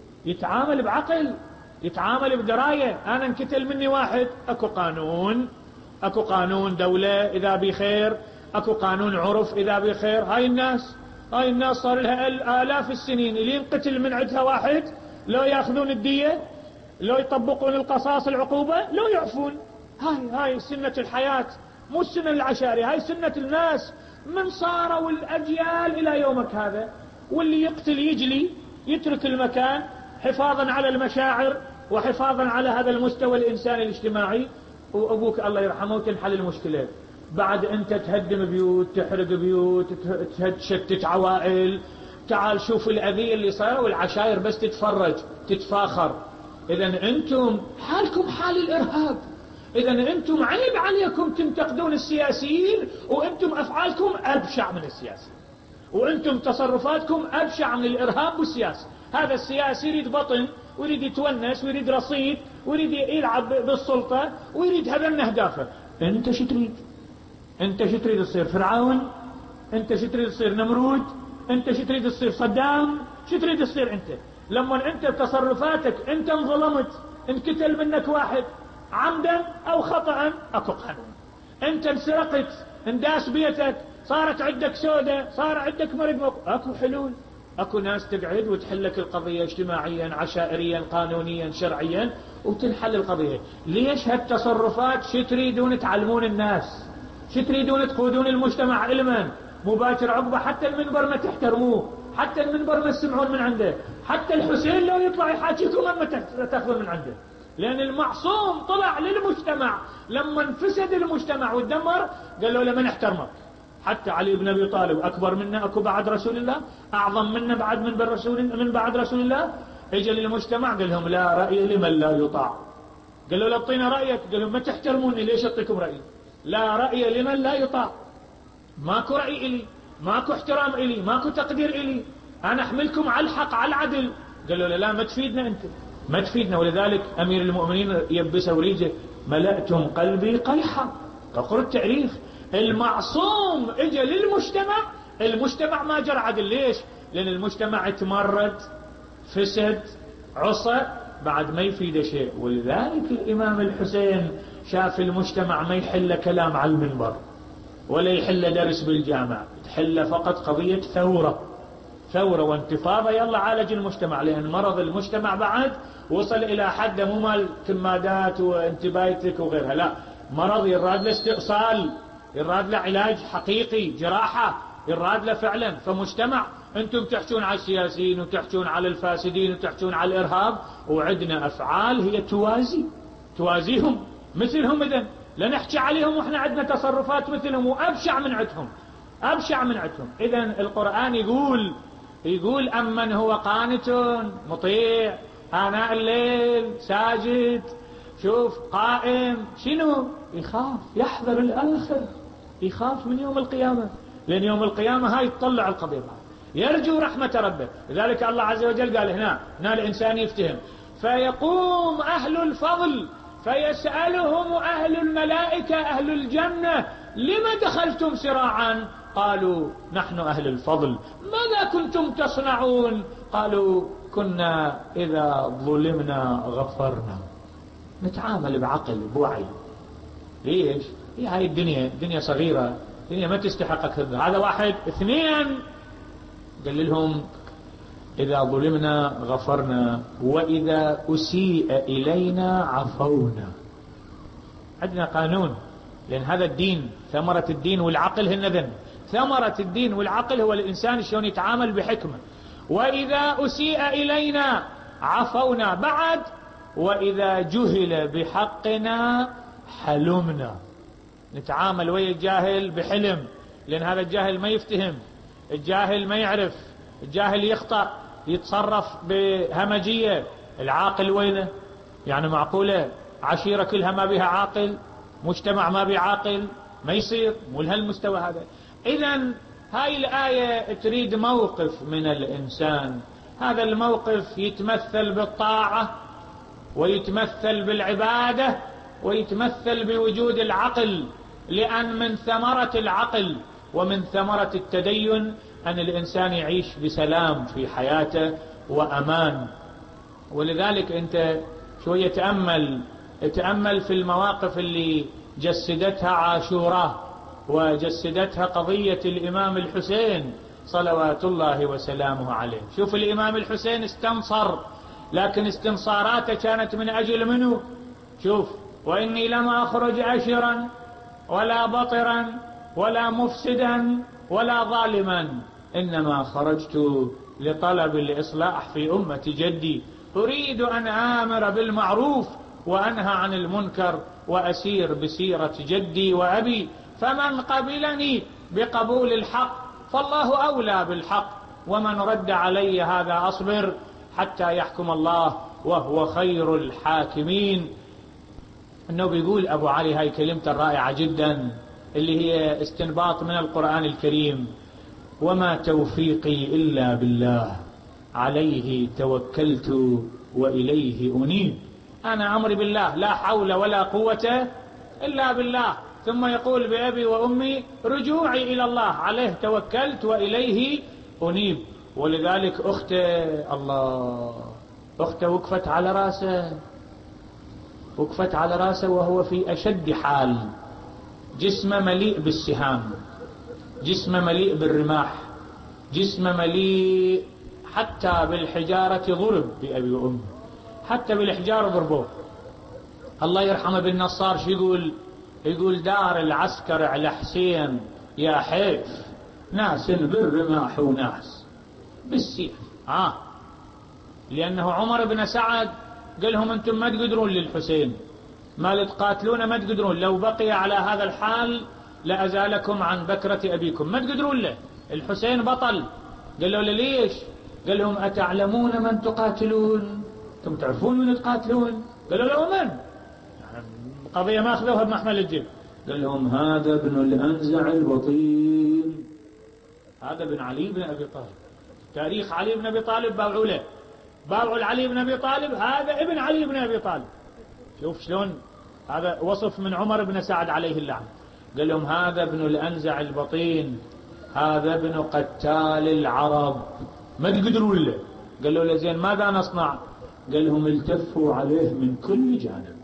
يتعامل بعقل، يتعامل بدراية. أنا انقتل مني واحد، أكو قانون، أكو قانون دولة إذا بخير، أكو قانون عرف إذا بخير. هاي الناس هاي الناس صار لها آلاف السنين، اللي ينقتل من عندها واحد لو يأخذون الدية، لو يطبقون القصاص العقوبة، لو يعفون. هاي هاي سنة الحياة، مو السنة العشائرية، هاي سنة الناس من صاروا الأجيال إلى يومك هذا. واللي يقتل يجلي، يترك المكان حفاظا على المشاعر وحفاظا على هذا المستوى الإنساني الاجتماعي، وأبوك الله يرحمه وتنحل المشكلة. بعد أنت تهدم بيوت، تحرق بيوت، تشتت عوائل. تعال شوف الأذية اللي صار والعشائر بس تتفرج تتفاخر. إذا أنتم حالكم حال الإرهاب، إذا أنتم عيب عليكم تنتقدون السياسيين وأنتم أفعالكم أبشع من السياسيين، وأنتم تصرفاتكم أبشع من الإرهاب والسياسة. هذا السياسي يريد بطن ويريد يتونس ويريد رصيد ويريد يلعب بالسلطة ويريد هذا من أهدافه. أنت شو تريد؟ أنت شو تريد تصير فرعون؟ أنت شو تريد تصير نمرود؟ أنت شو تريد تصير صدام؟ شو تريد تصير أنت؟ لما أنت تصرفاتك أنت انظلمت، انقتل منك واحد عمدا أو خطأ، أكو قانون. أنت انسرقت، انداس بيتك، صارت عندك سودة، صار عندك مرض، أكو حلول. أكو ناس تقعد وتحلك القضية اجتماعيا عشائريا قانونيا شرعيا وتنحل القضية. ليش هالتصرفات؟ شو تريدون تعلمون الناس؟ شو تريدون تقودون المجتمع علما؟ مباشر عقبة حتى المنبر ما تحترموه، حتى المنبر ما تسمعون من عنده، حتى الحسين لو يطلع يحاكيكم ما تاخذون من عنده. لأن المعصوم طلع للمجتمع لما انفسد المجتمع والدمر قالوا له من احترمك؟ حتى علي بن أبي طالب أكبر منا أكو بعد رسول الله؟ أعظم منا بعد من بالرسول من بعد رسول الله؟ اجى للمجتمع قال لهم لا رأي لمن لا يطاع. قالوا له اعطينا رأيك، قال لهم ما تحترموني ليش أعطيكم رأيي؟ لا رأي لمن لا يطاع. ماكو رأي إلي، ماكو احترام إلي، ماكو تقدير إلي. أنا أحملكم على الحق على العدل. قالوا له لا ما تفيدنا أنت، ما تفيدنا. ولذلك أمير المؤمنين يبسه وريجه ملأتم قلبي قيحا. تقول التعريف المعصوم اجى للمجتمع، المجتمع ما جرى عدل. ليش؟ لأن المجتمع تمرد، فسد، عصى، بعد ما يفيد شيء. ولذلك الإمام الحسين شاف المجتمع ما يحل كلام على المنبر ولا يحل درس بالجامع، تحل فقط قضية ثورة، ثورة وانتفاضة، يلا عالج المجتمع. لأن مرض المجتمع بعد وصل إلى حد مو مال كمادات وانتبايتك وغيرها، لا، مرض يراد له استئصال، يراد له علاج حقيقي، جراحة يراد له فعلا. فمجتمع أنتم تحجون على السياسيين وتحجون على الفاسدين وتحجون على الإرهاب، وعندنا أفعال هي توازي توازيهم مثلهم. إذن لا نحكي عليهم وإحنا عندنا تصرفات مثلهم وأبشع من عندهم، أبشع من عندهم. إذن القرآن يقول يقول أمن هو قانت مطيع آناء الليل ساجد، شوف قائم، شنو؟ يخاف، يحذر الآخر، يخاف من يوم القيامة. لأن يوم القيامة هاي تطلع القضية بعد، يرجو رحمة ربه. لذلك الله عز وجل قال هنا هنا الإنسان يفتهم فيقوم أهل الفضل فيسألهم أهل الملائكة أهل الجنة لما دخلتم سراعا؟ قالوا نحن أهل الفضل. ماذا كنتم تصنعون؟ قالوا كنا إذا ظلمنا غفرنا. نتعامل بعقل بوعي. ليش؟ هي هاي الدنيا الدنيا صغيرة، الدنيا ما تستحق أكثر. هذا واحد. اثنين قال لهم إذا ظلمنا غفرنا وإذا أسيء إلينا عفونا. عندنا قانون، لأن هذا الدين ثمرة الدين والعقل هن. ثمرة الدين والعقل هو الإنسان شلون يتعامل بحكمة. وإذا أسيء إلينا عفونا. بعد وإذا جهل بحقنا حلمنا. نتعامل ويا الجاهل بحلم، لأن هذا الجاهل ما يفتهم، الجاهل ما يعرف، الجاهل يخطأ، يتصرف بهمجية، العاقل وينه؟ يعني معقولة عشيرة كلها ما بها عاقل، مجتمع ما بها عاقل؟ ما يصير، مو لهالمستوى هذا. إذن هاي الآية تريد موقف من الإنسان، هذا الموقف يتمثل بالطاعة ويتمثل بالعبادة ويتمثل بوجود العقل، لأن من ثمرة العقل ومن ثمرة التدين أن الإنسان يعيش بسلام في حياته وأمان. ولذلك أنت شوية تأمل تأمل في المواقف اللي جسدتها عاشوراء وجسدتها قضية الإمام الحسين صلوات الله وسلامه عليه. شوف الإمام الحسين استنصر، لكن استنصاراته كانت من أجل منه؟ شوف: وإني لم أخرج أشرا ولا بطرا ولا مفسدا ولا ظالما، إنما خرجت لطلب الإصلاح في أمة جدي، أريد أن آمر بالمعروف وأنهى عن المنكر وأسير بسيرة جدي وأبي، فمن قبلني بقبول الحق فالله أولى بالحق، ومن رد علي هذا أصبر حتى يحكم الله وهو خير الحاكمين. انه بيقول ابو علي هاي كلمته رائعة جدا اللي هي استنباط من القرآن الكريم: وما توفيقي الا بالله عليه توكلت واليه انيب. انا امري بالله، لا حول ولا قوة الا بالله. ثم يقول: بأبي وأمي رجوعي إلى الله، عليه توكلت وإليه أنيب. ولذلك أخته الله أخته وقفت على راسه وقفت على راسه وهو في أشد حال، جسمه مليء بالسهام، جسمه مليء بالرماح، جسمه مليء حتى بالحجارة ضرب بأبي وأمي، حتى بالحجارة ضربوه. الله يرحمه بالنصار شو يقول؟ يقول: دار العسكر على حسين يا حيف، ناس بالرماح وناس بالسيف. آه لأنه عمر بن سعد قال لهم: أنتم ما تقدرون للحسين، ما تقاتلون، ما تقدرون، لو بقي على هذا الحال لأزالكم عن بكرة أبيكم، ما تقدرون له، الحسين بطل. قال له: ليش؟ قال لهم: أتعلمون من تقاتلون؟ أنتم تعرفون من تقاتلون؟ قالوا له: من؟ قضية ما أخذوها بمحمل الجيب. قال لهم: هذا ابن الأنزع البطين، هذا ابن علي بن أبي طالب. تاريخ علي بن أبي طالب باوعوا له، باوعوا علي بن أبي طالب، هذا ابن علي بن أبي طالب. شوف شلون هذا وصف من عمر بن سعد عليه اللعنة. قال لهم: هذا ابن الأنزع البطين، هذا ابن قتال العرب، ما تقدروا له. قال له: زين ماذا نصنع؟ قال لهم: التفوا عليه من كل جانب،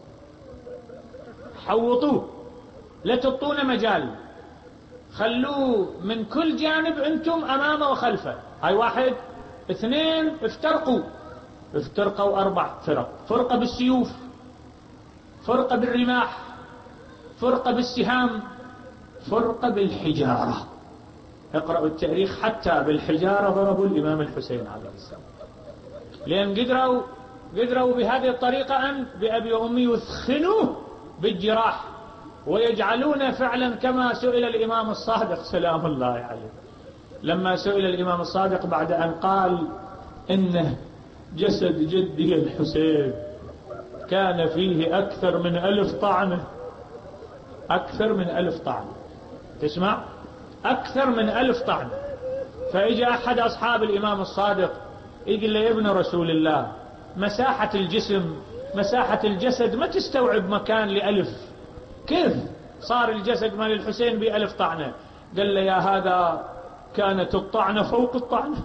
حوطوه، لا تعطونا مجال، خلوه من كل جانب، انتم امامه وخلفه. هاي واحد. اثنين: افترقوا افترقوا اربع فرق: فرقة بالسيوف، فرقة بالرماح، فرقة بالسهام، فرقة بالحجارة. اقرأوا التاريخ، حتى بالحجارة ضربوا الإمام الحسين عليه السلام، لأن قدروا قدروا بهذه الطريقة أن بأبي وأمي يثخنوه بالجراح ويجعلون فعلا كما سئل الإمام الصادق سلام الله عليه، لما سئل الإمام الصادق بعد أن قال إنه جسد جدي الحسين كان فيه أكثر من ألف طعنة، أكثر من ألف طعنة، تسمع؟ أكثر من ألف طعنة. فإجا أحد أصحاب الإمام الصادق يقول له: يا ابن رسول الله، مساحة الجسم مساحة الجسد ما تستوعب مكان لألف، كيف صار الجسد مال الحسين بألف طعنة؟ قال له: يا هذا كانت الطعنة فوق الطعنة،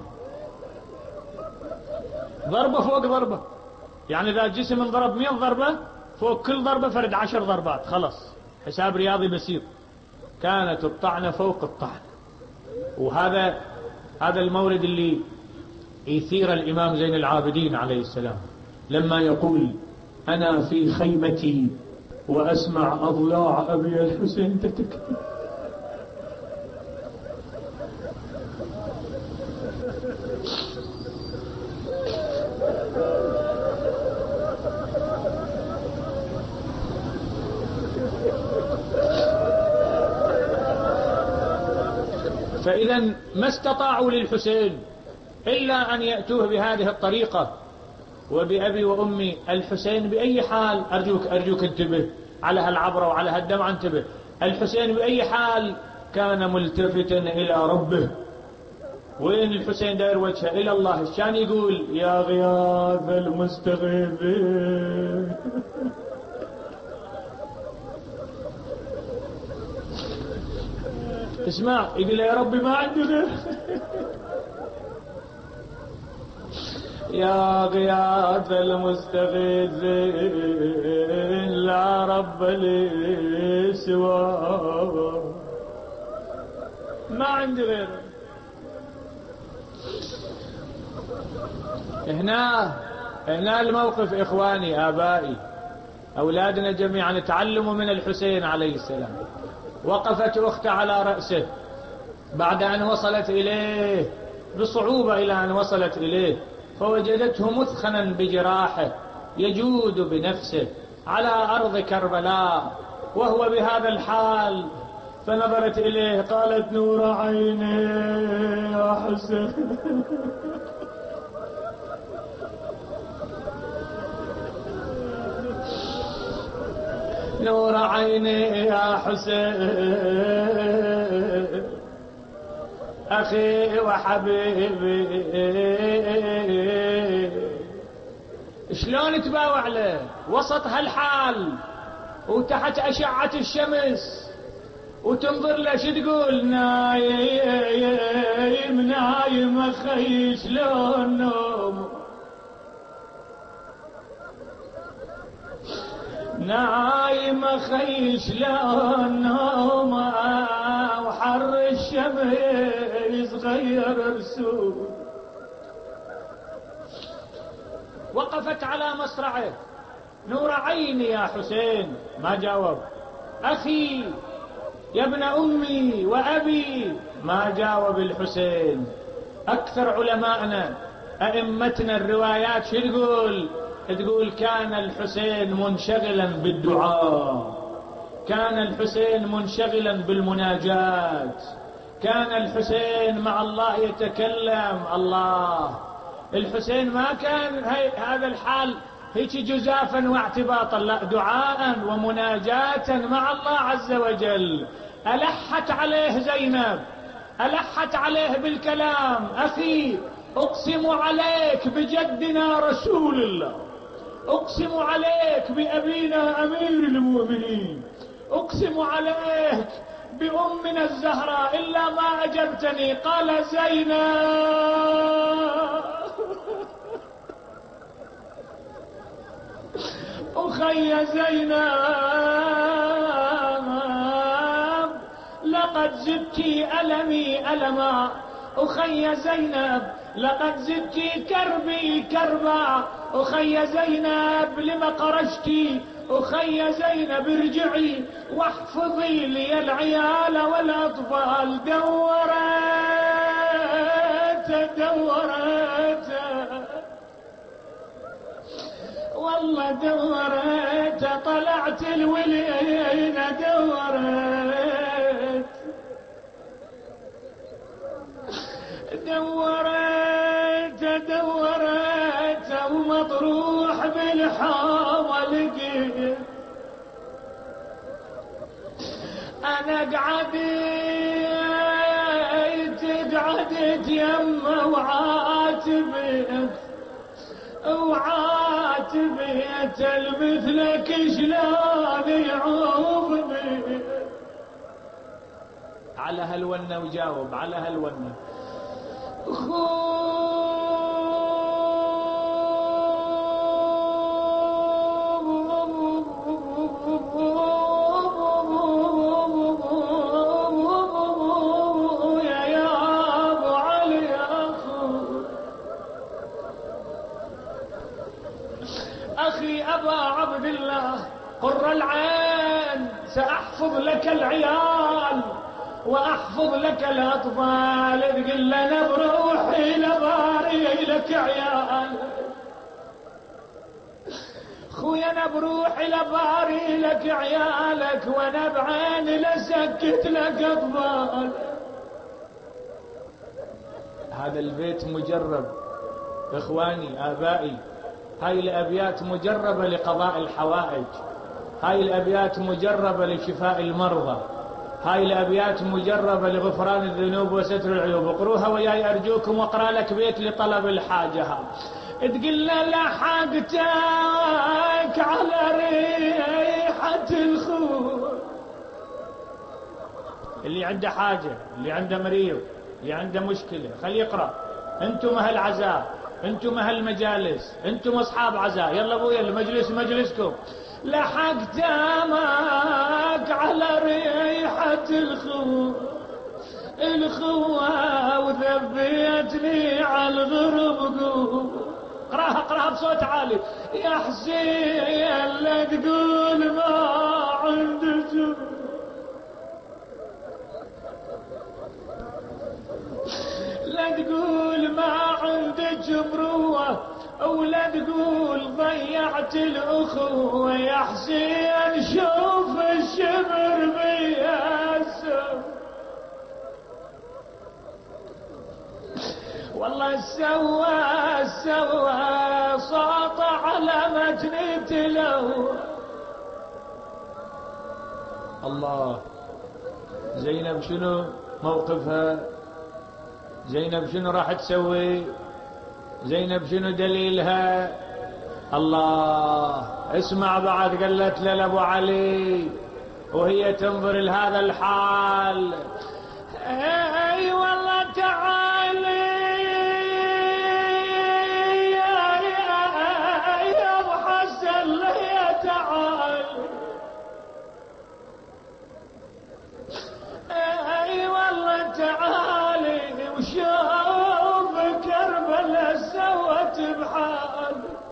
ضربة فوق ضربة، يعني إذا الجسم انضرب مئة ضربة، فوق كل ضربة فرد عشر ضربات، خلص حساب رياضي بسيط. كانت الطعنة فوق الطعنة. وهذا هذا المورد اللي يثير الإمام زين العابدين عليه السلام لما يقول: أنا في خيمتي وأسمع أضلاع أبي الحسين تتكلم. فإذا ما استطاعوا للحسين إلا أن يأتوه بهذه الطريقة. وبأبي وأمي الحسين بأي حال، أرجوك أرجوك انتبه على هالعبرة وعلى هالدمعة، انتبه. الحسين بأي حال كان ملتفتا إلى ربه. وين الحسين داير وجهه؟ إلى الله. كان يقول يا غياث المستغيثين. اسمع، يقول يا ربي ما عندي غير يا غياث المستغيثين لا رب لي سواه، ما عندي غيره. هنا هنا الموقف إخواني آبائي أولادنا جميعا تعلموا من الحسين عليه السلام. وقفت أخته على رأسه بعد أن وصلت إليه بصعوبة، إلى أن وصلت إليه فوجدته مثخنا بجراحه يجود بنفسه على أرض كربلاء وهو بهذا الحال. فنظرت إليه قالت نور عيني يا حسين. نور عيني يا حسين أخي وحبيبي، شلون تباوع له وسط هالحال وتحت أشعة الشمس وتنظر له؟ شو تقول؟ نايم نايم أخي شلون نوم، نايم أخي شلون نوم، وحر الشمس غير رسول. وقفت على مصرعه نور عيني يا حسين، ما جاوب. أخي يا ابن أمي وأبي، ما جاوب الحسين. أكثر علماءنا أئمتنا الروايات شو تقول؟ تقول كان الحسين منشغلا بالدعاء، كان الحسين منشغلا بالمناجات، كان الحسين مع الله يتكلم. الله، الحسين ما كان هذا الحال هيك جزافا واعتباطا، لا، دعاء ومناجاة مع الله عز وجل. ألحت عليه زينب، ألحت عليه بالكلام. أخي أقسم عليك بجدنا رسول الله، أقسم عليك بأبينا أمير المؤمنين، أقسم عليك بأمنا الزهراء إلا ما أجبتني. قال زينب أخي زينب لقد زدت ألمي ألما، أخي زينب لقد زدت كربي كربا، أخي زينب لما قرشتي، أخي زينب ارجعي واحفظي لي العيال والأطفال. دورت دورت والله دورت، طلعت الولين دورت دورت دورت ومطروح بالحوض لقيت. انا قعدت قعدت يمه وعاتبت وعاتبت مثلك شلون يعوف بي. على هالونه وجاوب على هالونه. أخي أبا عبد الله قر العين، سأحفظ لك العيال وأحفظ لك الأطفال. تقول لنا بروحي لباري لك عيال، خويا أنا بروحي لباري لك عيالك، وأنا بعيني لسكت لك أطفال. هذا البيت مجرب إخواني آبائي، هاي الأبيات مجربة لقضاء الحوائج، هاي الأبيات مجربة لشفاء المرضى، هاي الأبيات مجربة لغفران الذنوب وستر العيوب. اقروها وياي أرجوكم، واقرأ لك بيت لطلب الحاجة. تقلنا لحقتك على ريحة الخوف. اللي عنده حاجة، اللي عنده مريض، اللي عنده مشكلة، خلي يقرأ. انتم أهل عزاء، انتم أهل مجالس، انتم أصحاب عزاء، يلا ابويا المجلس مجلسكم. لحقت دمك على ريحة الخوف الخوة وذبيتني على الغرب قوم. اقراها اقراها بصوت عالي. يا حسين لا تقول ما عندك، لا تقول ما عندك مروة، ولا تقول ضيعت الأخوة. يا حسين شوف الشمر بياسر، والله سوى سوى صوت على مجنة له. الله. زينب شنو موقفها؟ زينب شنو راح تسوي؟ زينب شنو دليلها؟ الله. اسمع بعد. قالت له ابو علي وهي تنظر لهذا الحال: اي والله تعالي يا يا ابو حسن، يا تعالي. اي والله تعالي وشوف كربلاء سوت بحال.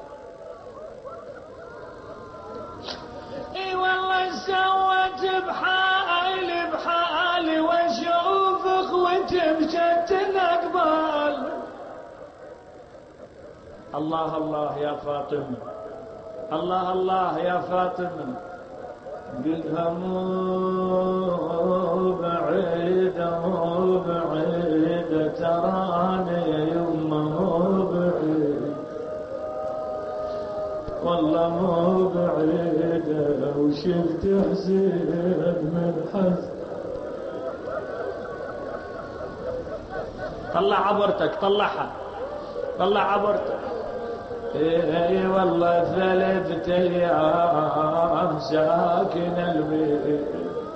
اي والله سوت بحالي بحالي، واشوف اخوتي مشتن اقبال. الله الله يا فاطمة، الله الله يا فاطمة. قلها مو بعيدة مو بعيدة تراني يا يمه مو بعيد، والله مو بعيدة وشفت حسين من حزن. طلع عبرتك، طلعها، طلع عبرتك. اي والله ثلاثة ايام ساكن البيت.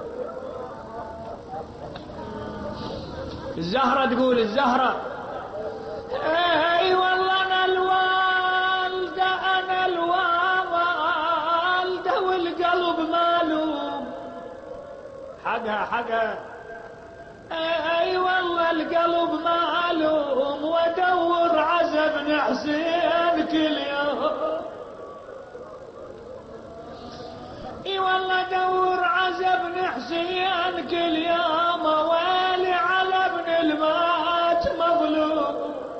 الزهرة تقول، الزهرة: اي والله انا الوالدة انا الوالدة والقلب مالوم. حقها حقها. اي والله القلب معلوم، وادور عزب بن حسين كل يوم. اي والله ادور عزب بن حسين كل يوم، ويلي على ابن المات مظلوم.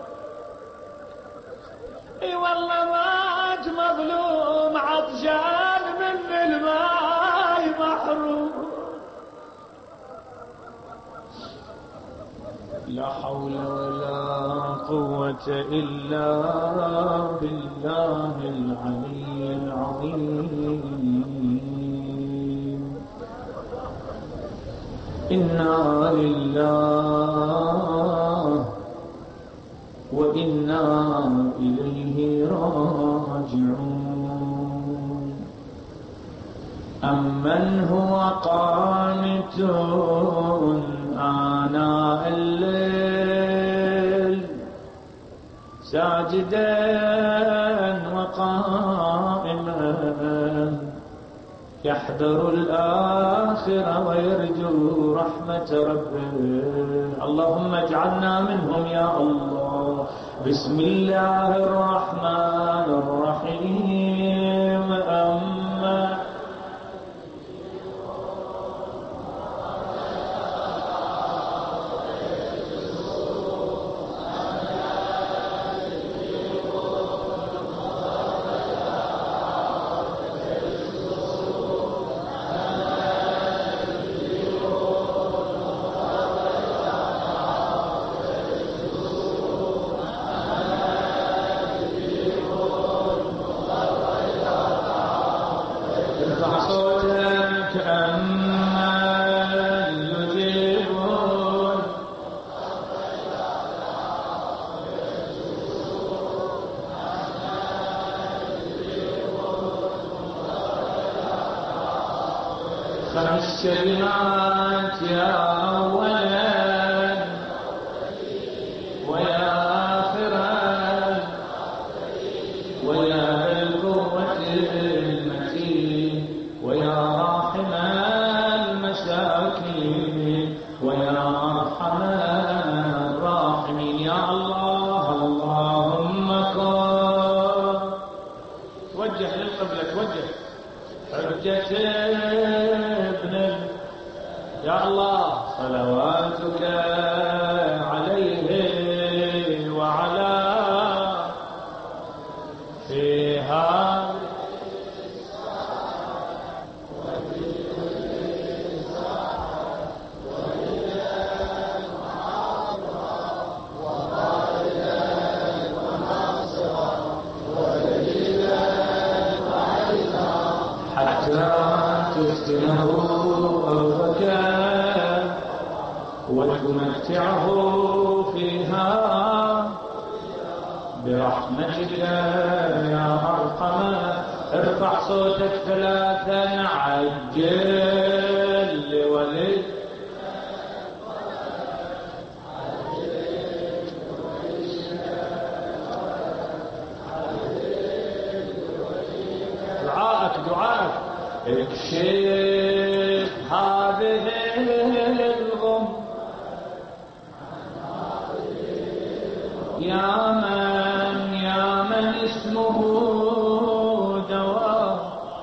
اي والله مات مظلوم، عطشان من الماء محروم. لا حول ولا قوة إلا بالله العلي العظيم. إنا لله وإنا إليه راجعون. أمن هو قانت آناء الليل ساجدا وقائما يحذر الآخرة ويرجو رحمة ربه. اللهم اجعلنا منهم يا الله. بسم الله الرحمن الرحيم. أما الكلمات يا أولا ويا آخرا ويا ذا القوة المتين ويا راحم المساكين ويا أرحم الراحمين يا الله. اللهم كن توجه للقبلة، توجه حجة ابن يا الله صلواتك عليه وعلى فيها تسكنه أرضك وتمتعه فيها برحمتك يا أرحم. ارفع صوتك ثلاثا عجل لولد دعاءك دعاءك اكشف هذه الغم يا من يا من اسمه دواء.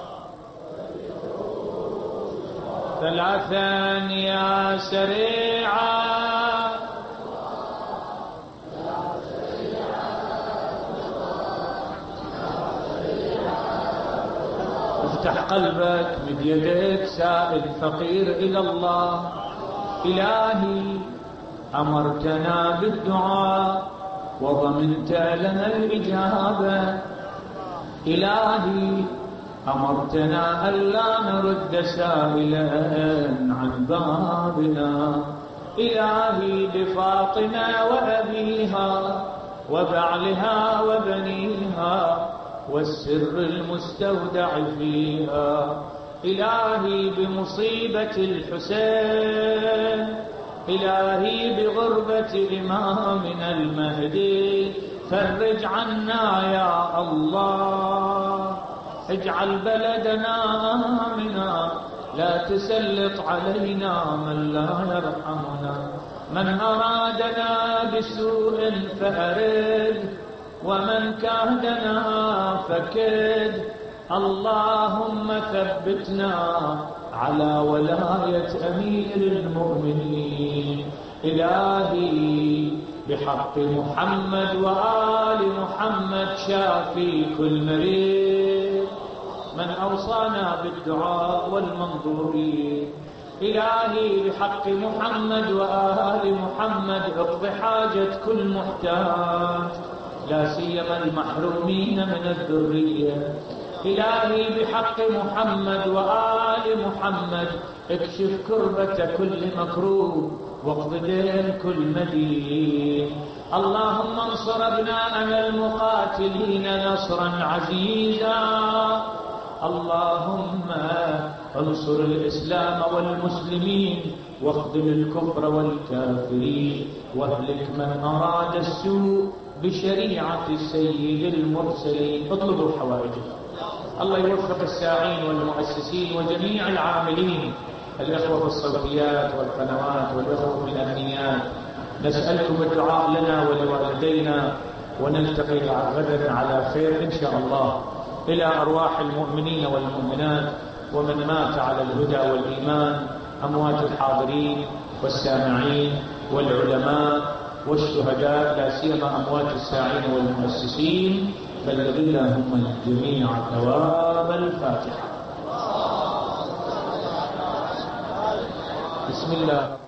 ثلاثا يا سريعا افتح قلبك مد يدك سائل فقير إلى الله. إلهي أمرتنا بالدعاء وضمنت لنا الإجابة. إلهي أمرتنا ألا نرد سائلا عن بابنا. إلهي بفاطمة وأبيها وبعلها وبنيها والسر المستودع فيها. إلهي بمصيبة الحسين. إلهي بغربة إمامنا المهدي فرج عنا يا الله. اجعل بلدنا آمنا لا تسلط علينا من لا يرحمنا. من أرادنا بسوء فأرد ومن كادنا فكد. اللهم ثبتنا على ولاية أمير المؤمنين. إلهي بحق محمد وآل محمد شافي كل مريض من أوصانا بالدعاء والمنظورين. إلهي بحق محمد وآل محمد اقض حاجة كل محتاج لا سيما المحرومين من الذرية. إلهي بحق محمد وآل محمد اكشف كربة كل مكروب واقض دين كل مدين. اللهم انصر ابناءنا المقاتلين نصرا عزيزا. اللهم انصر الإسلام والمسلمين واخذل الكفر والكافرين واهلك من أراد السوء بشريعة سيد المرسلين. اطلبوا حوائجكم. الله يوفق الساعين والمؤسسين وجميع العاملين، الإخوة في الصوتيات والقنوات والإخوة في الأمنيات. نسألكم الدعاء لنا ولوالدينا ونلتقي غدا على خير إن شاء الله. إلى أرواح المؤمنين والمؤمنات ومن مات على الهدى والإيمان، أموات الحاضرين والسامعين والعلماء والشهداء لا سيما أموات الساعين والمؤسسين. بلغ اللهم الجميع ثواب الفاتحة. بسم الله.